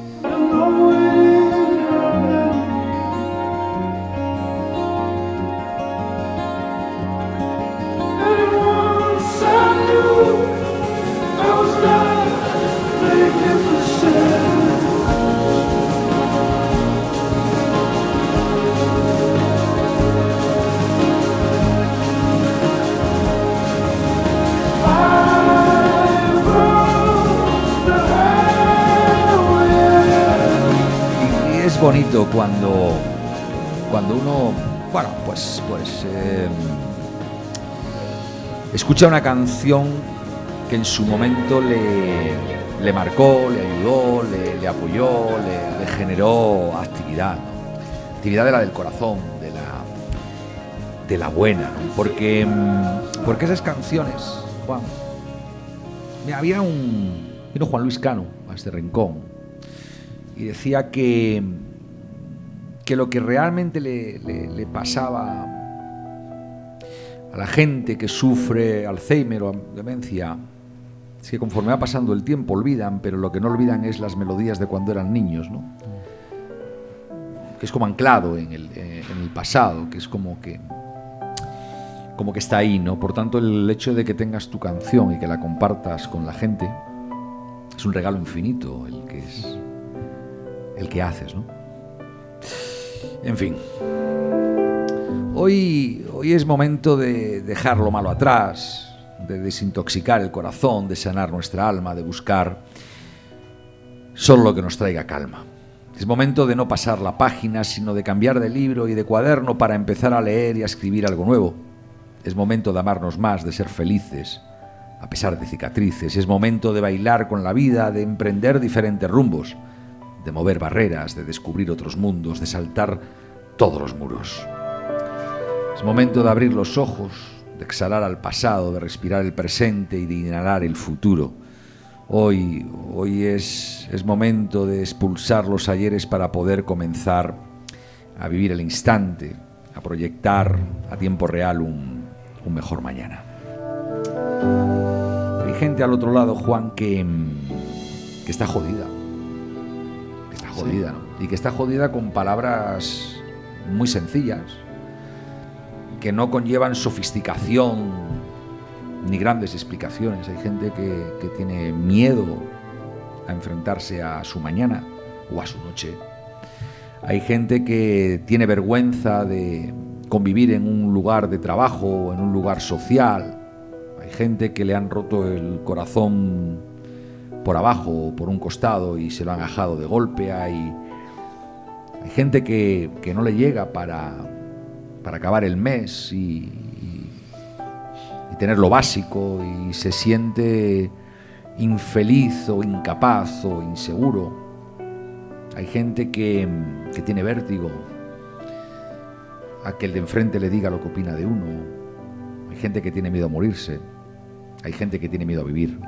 Es bonito cuando, cuando uno, bueno, pues, pues eh, escucha una canción que en su momento le, le marcó, le ayudó, le, le apoyó, le, le generó actividad, ¿no? Actividad de la del corazón, de la, de la buena, ¿no? Porque, porque esas canciones, Juan, mira, había un, vino Juan Luis Cano a este rincón y decía que, que lo que realmente le, le, le pasaba a la gente que sufre Alzheimer o demencia es que conforme va pasando el tiempo olvidan, pero lo que no olvidan es las melodías de cuando eran niños, ¿no? Que es como anclado en el, en el pasado, que es como que como que está ahí, ¿no? Por tanto, el hecho de que tengas tu canción y que la compartas con la gente es un regalo infinito el que es el que haces, ¿no? En fin, hoy, hoy es momento de dejar lo malo atrás, de desintoxicar el corazón, de sanar nuestra alma, de buscar solo lo que nos traiga calma. Es momento de no pasar la página, sino de cambiar de libro y de cuaderno para empezar a leer y a escribir algo nuevo. Es momento de amarnos más, de ser felices, a pesar de cicatrices. Es momento de bailar con la vida, de emprender diferentes rumbos, de mover barreras, de descubrir otros mundos, de saltar todos los muros. Es momento de abrir los ojos, de exhalar al pasado, de respirar el presente y de inhalar el futuro. Hoy, hoy es, es momento de expulsar los ayeres para poder comenzar a vivir el instante, a proyectar a tiempo real un, un mejor mañana. Hay gente al otro lado, Juan, que, que está jodida. Jodida, ¿no? Y que está jodida con palabras muy sencillas que no conllevan sofisticación ni grandes explicaciones. Hay gente que, que tiene miedo a enfrentarse a su mañana o a su noche. Hay gente que tiene vergüenza de convivir en un lugar de trabajo o en un lugar social. Hay gente que le han roto el corazón por abajo o por un costado y se lo han ajado de golpe. Hay, hay gente que, que no le llega para, para acabar el mes y, y, y tener lo básico y se siente infeliz o incapaz o inseguro. Hay gente que, que tiene vértigo a que el de enfrente le diga lo que opina de uno. Hay gente que tiene miedo a morirse. Hay gente que tiene miedo a vivir.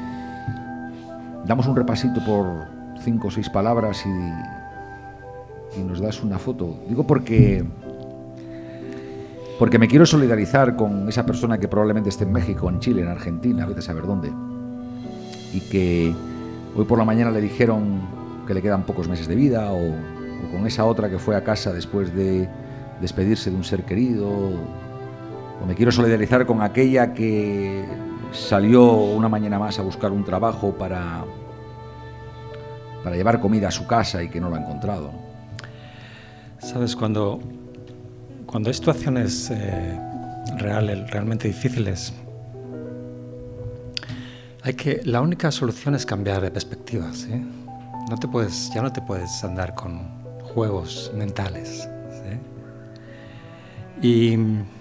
Damos un repasito por cinco o seis palabras y, y nos das una foto. Digo porque, porque me quiero solidarizar con esa persona que probablemente esté en México, en Chile, en Argentina, vete a saber dónde, y que hoy por la mañana le dijeron que le quedan pocos meses de vida, o, o con esa otra que fue a casa después de despedirse de un ser querido, o me quiero solidarizar con aquella que salió una mañana más a buscar un trabajo para, para llevar comida a su casa y que no lo ha encontrado. Sabes, cuando, cuando hay situaciones eh, reales, realmente difíciles, hay que, la única solución es cambiar de perspectiva, ¿sí? No te puedes, ya no te puedes andar con juegos mentales, ¿sí? Y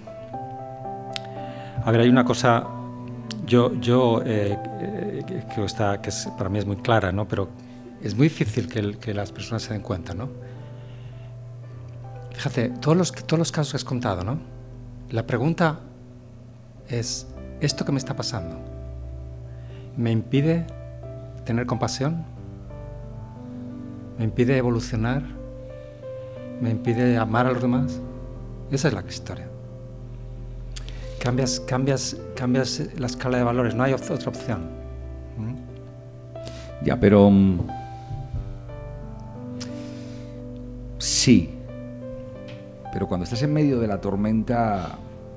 a ver, hay una cosa, yo, yo eh, eh, que, está, que es, para mí es muy clara, ¿no? Pero es muy difícil que, el, que las personas se den cuenta, ¿no? Fíjate, todos los, todos los casos que has contado, ¿no? La pregunta es, ¿esto que me está pasando me impide tener compasión? ¿Me impide evolucionar? ¿Me impide amar a los demás? Esa es la historia. Cambias, cambias, cambias la escala de valores, no hay otra opción. ¿Mm? Ya, pero... Um, sí. Pero cuando estás en medio de la tormenta,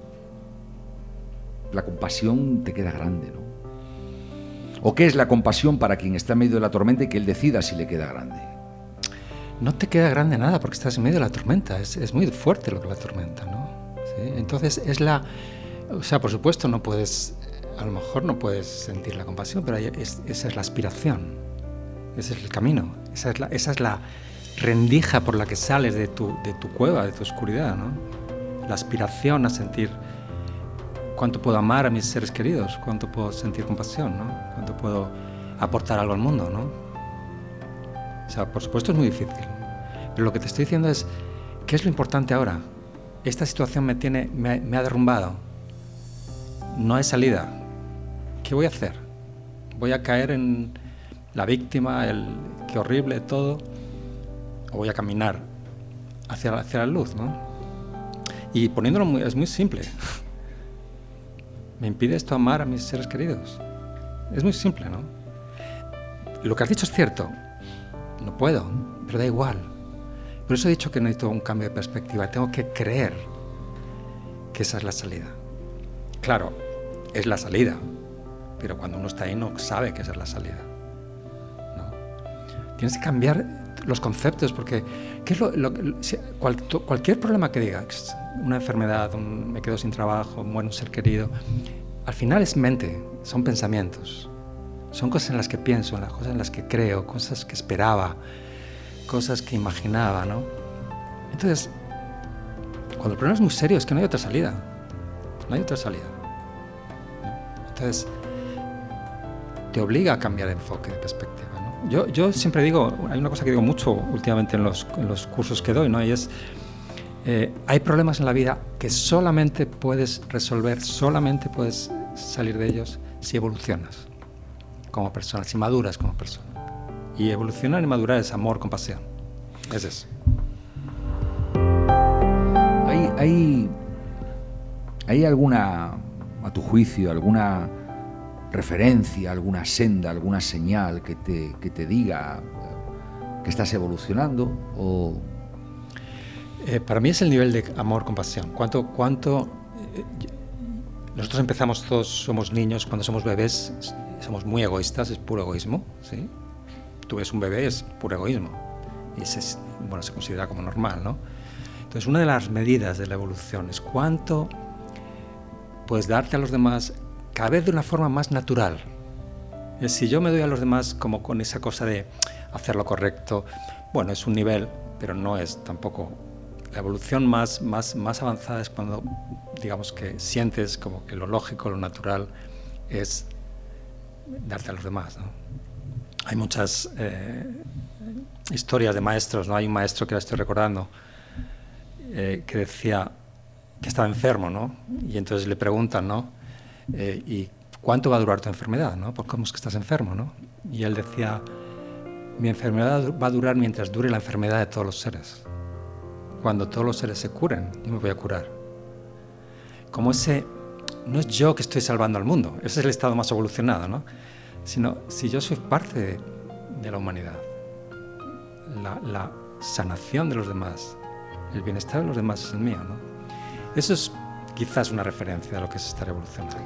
la compasión te queda grande, ¿no? ¿O qué es la compasión para quien está en medio de la tormenta y que él decida si le queda grande? No te queda grande nada porque estás en medio de la tormenta. Es, es muy fuerte lo que la tormenta, ¿no? ¿Sí? Entonces es la... O sea, por supuesto no puedes... A lo mejor no puedes sentir la compasión, pero es, esa es la aspiración. Ese es el camino. Esa es la, esa es la rendija por la que sales de tu, de tu cueva, de tu oscuridad, ¿no? La aspiración a sentir... ¿Cuánto puedo amar a mis seres queridos? ¿Cuánto puedo sentir compasión, ¿no? ¿Cuánto puedo aportar algo al mundo, ¿no? O sea, por supuesto es muy difícil. Pero lo que te estoy diciendo es, ¿qué es lo importante ahora? Esta situación me, tiene, me, me ha derrumbado. No hay salida. ¿Qué voy a hacer? ¿Voy a caer en la víctima, el qué horrible todo? ¿O voy a caminar hacia, hacia la luz, ¿no? Y poniéndolo muy, es muy simple. ¿Me impide esto amar a mis seres queridos? Es muy simple, ¿no? Lo que has dicho es cierto. No puedo, pero da igual. Por eso he dicho que necesito un cambio de perspectiva. Tengo que creer que esa es la salida. Claro, es la salida, pero cuando uno está ahí no sabe que esa es la salida, ¿no? Tienes que cambiar los conceptos porque ¿qué es lo, lo, cual, cualquier problema que digas, una enfermedad, un, me quedo sin trabajo, muere un ser querido, al final es mente, son pensamientos, son cosas en las que pienso, las cosas en las que creo, cosas que esperaba, cosas que imaginaba, ¿no? Entonces, cuando el problema es muy serio es que no hay otra salida, no hay otra salida. Entonces, te obliga a cambiar de enfoque, de perspectiva, ¿no? Yo, yo siempre digo, hay una cosa que digo mucho últimamente en los, en los cursos que doy, ¿no? Y es, eh, hay problemas en la vida que solamente puedes resolver, solamente puedes salir de ellos si evolucionas como persona, si maduras como persona. Y evolucionar y madurar es amor, compasión. Es eso. ¿Hay, hay, hay alguna, a tu juicio, alguna referencia, alguna senda, alguna señal que te, que te diga que estás evolucionando? O... Eh, para mí es el nivel de amor, compasión. ¿Cuánto, cuánto eh, nosotros empezamos todos, somos niños, cuando somos bebés somos muy egoístas, es puro egoísmo, ¿sí? Tú ves un bebé, es puro egoísmo y se, bueno, se considera como normal, ¿no? Entonces, una de las medidas de la evolución es cuánto puedes darte a los demás cada vez de una forma más natural. Es si yo me doy a los demás como con esa cosa de hacer lo correcto, bueno, es un nivel, pero no es tampoco... La evolución más, más, más avanzada es cuando, digamos, que sientes como que lo lógico, lo natural es darte a los demás, ¿no? Hay muchas eh, historias de maestros, ¿no? Hay un maestro que la estoy recordando eh, que decía que estaba enfermo, ¿no? Y entonces le preguntan, ¿no? Eh, ¿y cuánto va a durar tu enfermedad, ¿no? ¿Por cómo es que estás enfermo, no? Y él decía, mi enfermedad va a durar mientras dure la enfermedad de todos los seres. Cuando todos los seres se curen, yo me voy a curar. Como ese, no es yo que estoy salvando al mundo, ese es el estado más evolucionado, ¿no? Sino si yo soy parte de, de la humanidad, la, la sanación de los demás, el bienestar de los demás es el mío, ¿no? Eso es quizás una referencia a lo que es estar evolucionando.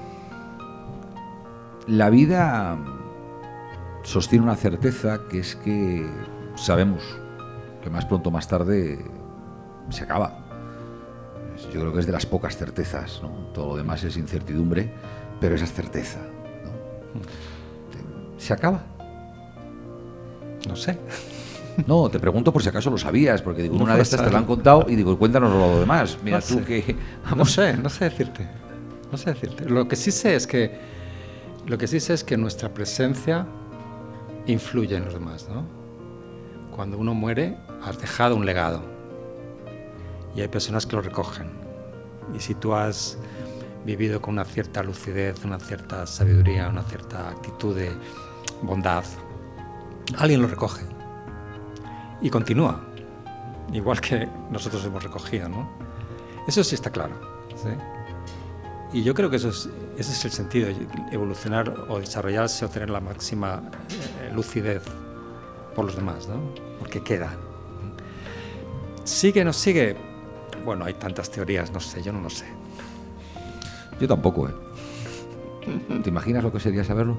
La vida sostiene una certeza, que es que sabemos que más pronto o más tarde se acaba. Yo creo que es de las pocas certezas, ¿no? Todo lo demás es incertidumbre, pero esa es certeza, ¿no? ¿Se acaba? No sé. No, te pregunto por si acaso lo sabías, porque digo, no una de estas te lo han contado y digo, cuéntanos lo demás. Mira, no tú sé. que... No sé, no sé decirte. No sé decirte. Lo que sí sé es que lo que sí sé es que nuestra presencia influye en los demás, ¿no? Cuando uno muere, has dejado un legado. Y hay personas que lo recogen. Y si tú has vivido con una cierta lucidez, una cierta sabiduría, una cierta actitud de bondad, alguien lo recoge. Y continúa. Igual que nosotros hemos recogido, ¿no? Eso sí está claro, ¿sí? Y yo creo que eso es, ese es el sentido, evolucionar o desarrollarse o tener la máxima eh, lucidez por los demás, ¿no? Porque queda. ¿Sigue o no sigue? Bueno, hay tantas teorías, no sé, yo no lo sé. Yo tampoco, ¿eh? ¿Te imaginas lo que sería saberlo?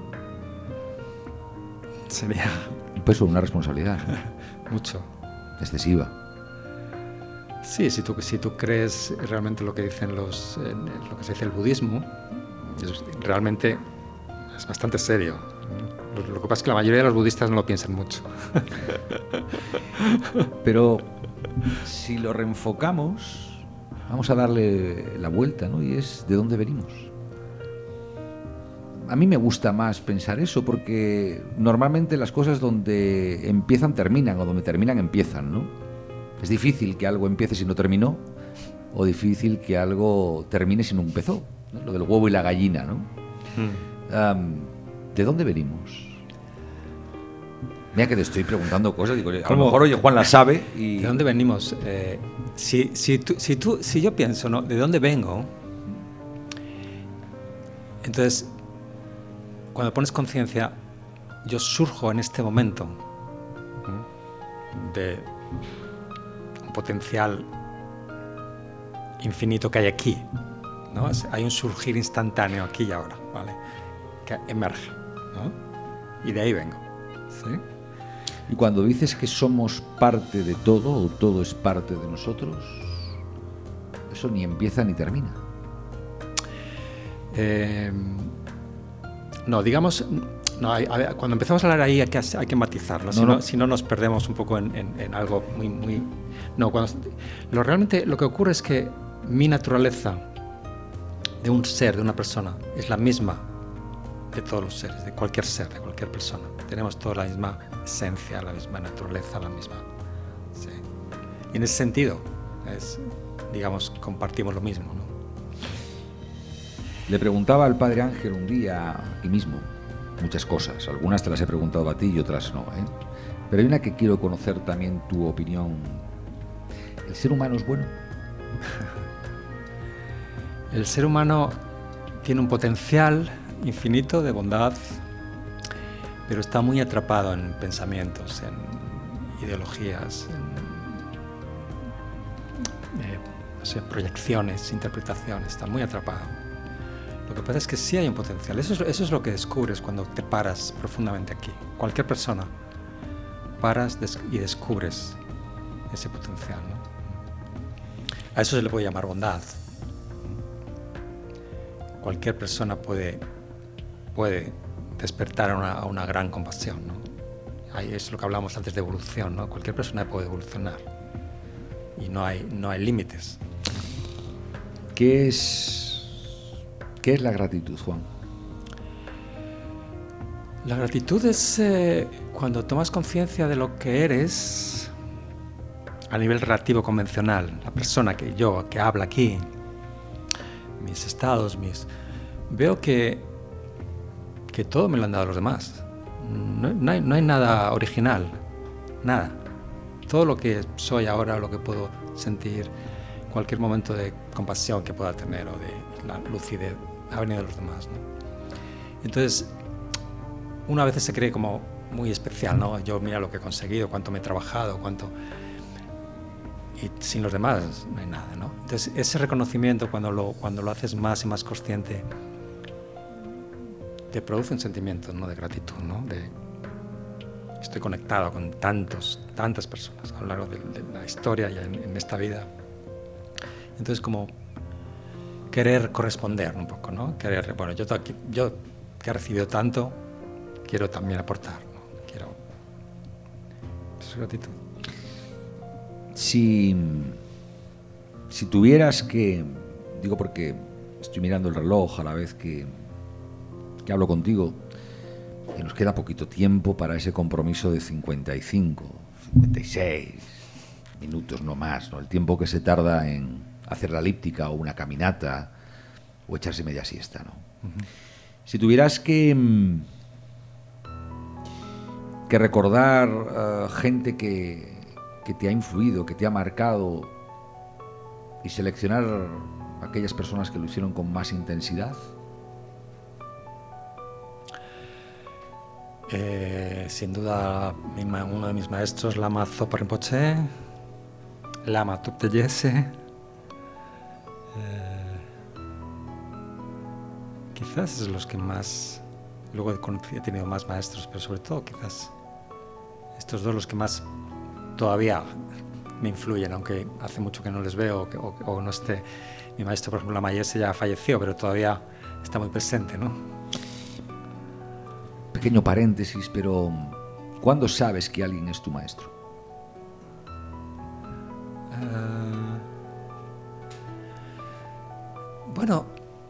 Sería... un peso, una responsabilidad. Mucho. Excesiva. Sí, si tú, si tú crees realmente lo que dicen los, eh, lo que se dice el budismo, es, realmente es bastante serio. Lo, lo que pasa es que la mayoría de los budistas no lo piensan mucho. Pero si lo reenfocamos, vamos a darle la vuelta, ¿no? Y es ¿de dónde venimos? A mí me gusta más pensar eso, porque normalmente las cosas donde empiezan terminan, o donde terminan empiezan, ¿no? Es difícil que algo empiece si no terminó, o difícil que algo termine si no empezó, ¿no? Lo del huevo y la gallina, ¿no? Mm. Um, ¿De dónde venimos? Mira que te estoy preguntando cosas, digo, a lo mejor oye Juan la sabe y... ¿De dónde venimos? Eh, si, si, tú, si, tú, si yo pienso, ¿no? ¿De dónde vengo? Entonces, cuando pones conciencia, yo surjo en este momento ¿sí? de un potencial infinito que hay aquí, ¿no? Hay un surgir instantáneo aquí y ahora, ¿vale? Que emerge, ¿no? Y de ahí vengo, ¿sí? Y cuando dices que somos parte de todo, o todo es parte de nosotros, eso ni empieza ni termina. Eh, no, digamos, no, hay, hay, cuando empezamos a hablar ahí hay que, hay que matizarlo, no, si, no, no. si no nos perdemos un poco en, en, en algo muy, muy... No, cuando, lo, realmente lo que ocurre es que mi naturaleza de un ser, de una persona, es la misma de todos los seres, de cualquier ser, de cualquier persona. Tenemos toda la misma esencia, la misma naturaleza, la misma... Sí. Y en ese sentido, es, digamos, compartimos lo mismo, ¿no? Le preguntaba al padre Ángel un día, aquí mismo, muchas cosas. Algunas te las he preguntado a ti y otras no, ¿eh? Pero hay una que quiero conocer también tu opinión. ¿El ser humano es bueno? El ser humano tiene un potencial infinito de bondad, pero está muy atrapado en pensamientos, en ideologías, en eh, no sé, proyecciones, interpretaciones. Está muy atrapado. Lo que pasa es que sí hay un potencial. Eso es, eso es lo que descubres cuando te paras profundamente aquí. Cualquier persona, paras des- y descubres ese potencial, ¿no? A eso se le puede llamar bondad. Cualquier persona puede, puede despertar a una, a una gran compasión, ¿no? Ahí es lo que hablamos antes de evolución, ¿no? Cualquier persona puede evolucionar y no hay, no hay límites. ¿Qué es... ¿Qué es la gratitud, Juan? La gratitud es eh, cuando tomas conciencia de lo que eres a nivel relativo convencional. La persona que yo, que habla aquí, mis estados, mis... Veo que, que todo me lo han dado los demás. No, no, hay, no hay nada original. nada. Todo lo que soy ahora, lo que puedo sentir, cualquier momento de compasión que pueda tener o de la lucidez, ha venido de los demás, ¿no? Entonces, uno a veces se cree como muy especial, ¿no? Yo mira lo que he conseguido, cuánto me he trabajado, cuánto... Y sin los demás no hay nada, ¿no? Entonces, ese reconocimiento, cuando lo, cuando lo haces más y más consciente, te produce un sentimiento, ¿no?, de gratitud, ¿no? De, estoy conectado con tantos, tantas personas a lo largo de, de la historia y en, en esta vida. Entonces, como querer corresponder un poco, ¿no? Querer, bueno, yo, yo que he recibido tanto, quiero también aportar, ¿no? Quiero... Eso es gratitud. Si, si tuvieras que, digo porque estoy mirando el reloj a la vez que, que hablo contigo, y nos queda poquito tiempo para ese compromiso de cincuenta y cinco, cincuenta y seis minutos, no más, ¿no? El tiempo que se tarda en hacer la elíptica o una caminata o echarse media siesta, ¿no? Uh-huh. Si tuvieras que, que recordar uh, gente que... que te ha influido, que te ha marcado, y seleccionar aquellas personas que lo hicieron con más intensidad? Eh, sin duda, mi, uno de mis maestros, Lama Zopa Rinpoche, Lama Thupte Yese. Eh, quizás es los que más... Luego he, he tenido más maestros, pero sobre todo quizás estos dos los que más todavía me influyen, aunque hace mucho que no les veo o, o, o no esté. Mi maestro, por ejemplo, Lama Yese ya falleció, pero todavía está muy presente, ¿no? Pequeño paréntesis, pero ¿cuándo sabes que alguien es tu maestro? Uh, bueno,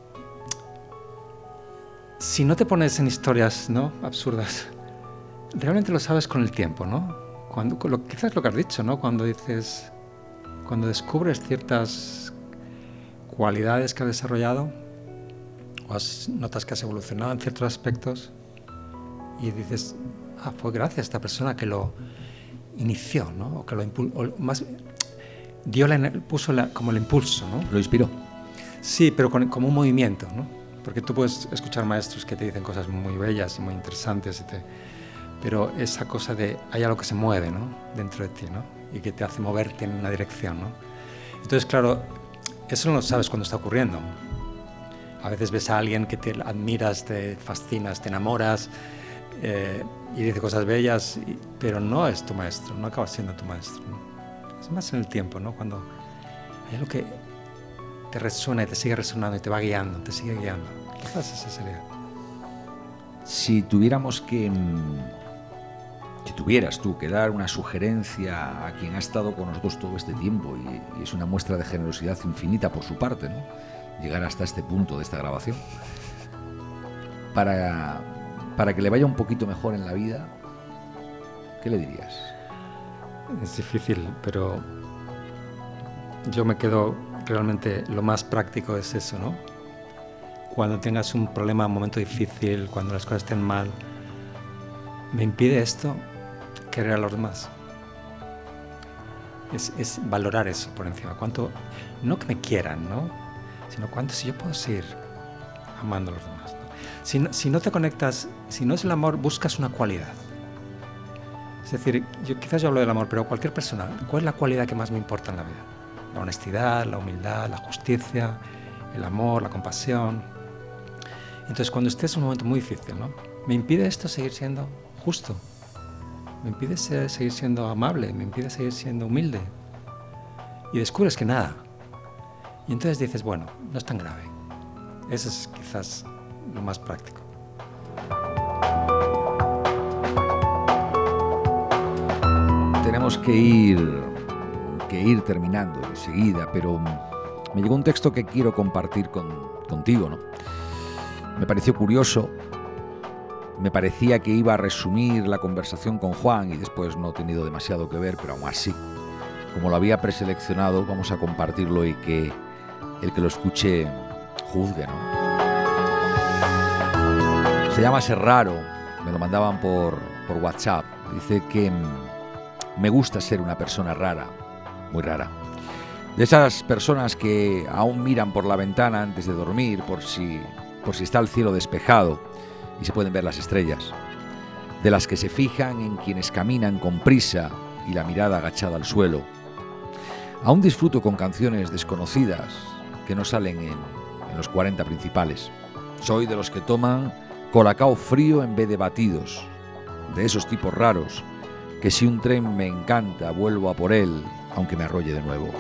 si no te pones en historias, ¿no?, absurdas, realmente lo sabes con el tiempo, ¿no? Cuando, lo, quizás lo que has dicho, ¿no? Cuando dices, cuando descubres ciertas cualidades que has desarrollado, o has, notas que has evolucionado en ciertos aspectos, y dices, ah, fue gracias a esta persona que lo inició, ¿no? O que lo impulsó, más dio la, puso la, como el impulso, ¿no? Lo inspiró. Sí, pero con, como un movimiento, ¿no? Porque tú puedes escuchar maestros que te dicen cosas muy bellas y muy interesantes, y te, pero esa cosa de hay algo que se mueve, ¿no?, dentro de ti, ¿no?, y que te hace moverte en una dirección, ¿no? Entonces, claro, eso no lo sabes cuando está ocurriendo. A veces ves a alguien que te admiras, te fascinas, te enamoras, eh, y dice cosas bellas, y, pero no es tu maestro, no acaba siendo tu maestro, ¿no? Es más en el tiempo, ¿no?, cuando hay algo que te resuena y te sigue resonando y te va guiando, te sigue guiando. Quizás ese sería. Si tuviéramos que... Si tuvieras tú que dar una sugerencia a quien ha estado con nosotros todo este tiempo, y, y es una muestra de generosidad infinita por su parte, ¿no?, llegar hasta este punto de esta grabación, para, para que le vaya un poquito mejor en la vida, ¿qué le dirías? Es difícil, pero yo me quedo realmente, lo más práctico es eso, ¿no? Cuando tengas un problema, un momento difícil, cuando las cosas estén mal, ¿me impide esto querer a los demás? Es, es valorar eso por encima. Cuánto, no que me quieran, ¿no?, sino cuánto si yo puedo seguir amando a los demás, ¿no? Si, no, si no te conectas, si no es el amor, buscas una cualidad. Es decir, yo, quizás yo hablo del amor, pero cualquier persona, ¿cuál es la cualidad que más me importa en la vida? La honestidad, la humildad, la justicia, el amor, la compasión. Entonces, cuando estés en un momento muy difícil, ¿no?, ¿me impide esto seguir siendo justo? ¿Me impide ser, seguir siendo amable? ¿Me impide seguir siendo humilde? Y descubres que nada. Y entonces dices, bueno, no es tan grave. Eso es quizás lo más práctico. Tenemos que ir, que ir terminando enseguida, pero me llegó un texto que quiero compartir con, contigo, ¿no? Me pareció curioso. Me parecía que iba a resumir la conversación con Juan y después no he tenido demasiado que ver, pero aún así, como lo había preseleccionado, vamos a compartirlo y que el que lo escuche juzgue, ¿no? Se llama Ser Raro, me lo mandaban por, por WhatsApp. Dice que Me gusta ser una persona rara, muy rara. De esas personas que aún miran por la ventana antes de dormir por si, por si está el cielo despejado y se pueden ver las estrellas. De las que se fijan en quienes caminan con prisa y la mirada agachada al suelo. Aún disfruto con canciones desconocidas que no salen en, en los cuarenta principales. Soy de los que toman colacao frío en vez de batidos. De esos tipos raros que si un tren me encanta vuelvo a por él aunque me arrolle de nuevo.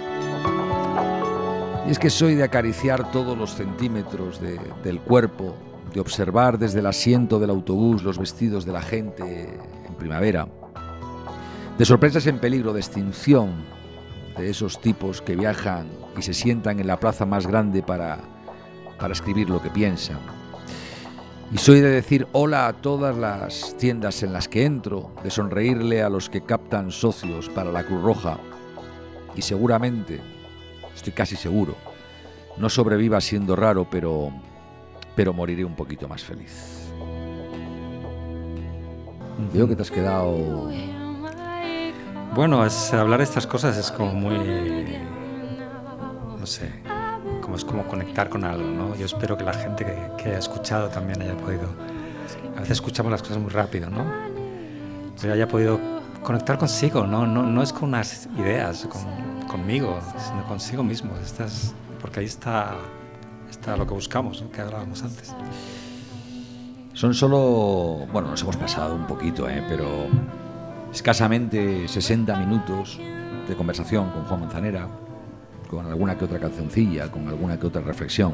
Y es que soy de acariciar todos los centímetros de, del cuerpo, de observar desde el asiento del autobús los vestidos de la gente en primavera, de sorpresas en peligro de extinción, de esos tipos que viajan y se sientan en la plaza más grande para, para escribir lo que piensan. Y soy de decir hola a todas las tiendas en las que entro, de sonreírle a los que captan socios para la Cruz Roja. Y seguramente, estoy casi seguro, no sobreviva siendo raro, pero, pero moriré un poquito más feliz. Veo que te has quedado... Bueno, es, hablar de estas cosas es como muy... no sé, como es como conectar con algo, ¿no? Yo espero que la gente que, que haya escuchado también haya podido... A veces escuchamos las cosas muy rápido, ¿no? Pero haya podido conectar consigo, ¿no? No, no es con unas ideas, con, conmigo, sino consigo mismo. Estás, porque ahí está, está lo que buscamos, ¿no? Que hablábamos antes. Son solo... Bueno, nos hemos pasado un poquito, ¿eh? Pero... escasamente sesenta minutos de conversación con Juan Manzanera, con alguna que otra cancioncilla, con alguna que otra reflexión.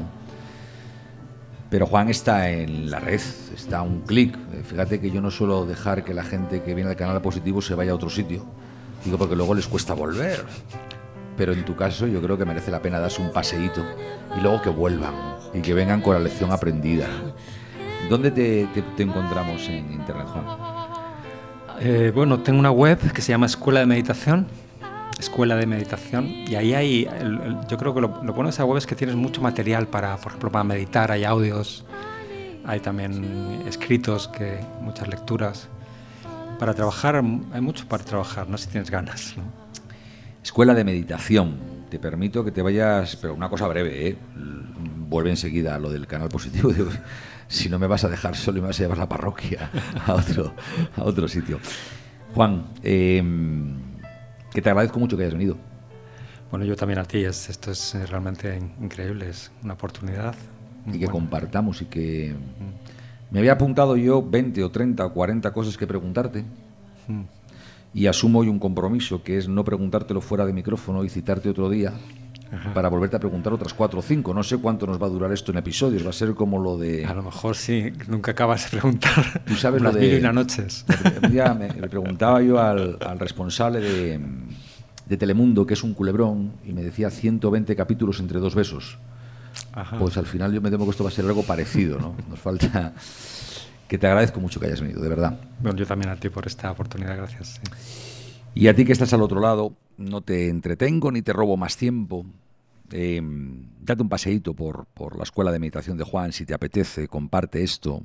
Pero Juan está en la red, está a un clic. Fíjate que yo no suelo dejar que la gente que viene al canal Positivo se vaya a otro sitio. Digo, porque luego les cuesta volver. Pero en tu caso yo creo que merece la pena darse un paseíto y luego que vuelvan y que vengan con la lección aprendida. ¿Dónde te, te, te encontramos en internet, Juan? Eh, bueno, tengo una web que se llama Escuela de Meditación, Escuela de Meditación, y ahí hay, el, el, yo creo que lo, lo bueno de esa web es que tienes mucho material para, por ejemplo, para meditar, hay audios, hay también escritos, que, muchas lecturas. Para trabajar, hay mucho para trabajar, no sé si tienes ganas, ¿no? Escuela de Meditación, te permito que te vayas, pero una cosa breve, ¿eh? Vuelve enseguida a lo del canal Positivo. Si no me vas a dejar solo y me vas a llevar a la parroquia a otro, a otro sitio. Juan, eh, que te agradezco mucho que hayas venido. Bueno, yo también a ti. Es, esto es realmente increíble, es una oportunidad. Y que bueno, compartamos y que... Mm. Me había apuntado yo veinte o treinta o cuarenta cosas que preguntarte. Mm. Y asumo hoy un compromiso, que es no preguntártelo fuera de micrófono y citarte otro día. Ajá. Para volverte a preguntar otras cuatro o cinco. No sé cuánto nos va a durar esto en episodios. Va a ser como lo de... A lo mejor sí, nunca acabas de preguntar. Tú sabes las lo de... mil y una noches. Ya me, le preguntaba yo al, al responsable de, de Telemundo, que es un culebrón, y me decía ciento veinte capítulos entre dos besos. Ajá. Pues al final yo me temo que esto va a ser algo parecido, ¿no? Nos falta... Que te agradezco mucho que hayas venido, de verdad. Bueno, yo también a ti por esta oportunidad, gracias. Sí. Y a ti que estás al otro lado, no te entretengo ni te robo más tiempo. Eh, date un paseíto por, por la Escuela de Meditación de Juan, si te apetece, comparte esto.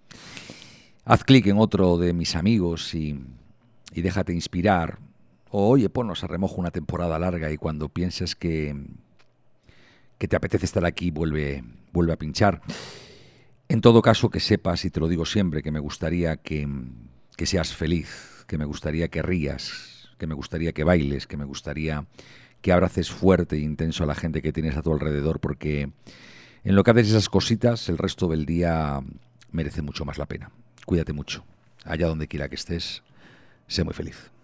Haz clic en otro de mis amigos y, y déjate inspirar. O oye, ponnos a remojo una temporada larga y cuando pienses que, que te apetece estar aquí, vuelve, vuelve a pinchar. En todo caso, que sepas, y te lo digo siempre, que me gustaría que, que seas feliz, que me gustaría que rías, que me gustaría que bailes, que me gustaría que abraces fuerte e intenso a la gente que tienes a tu alrededor, porque en lo que haces esas cositas, el resto del día merece mucho más la pena. Cuídate mucho. Allá donde quiera que estés, sé muy feliz.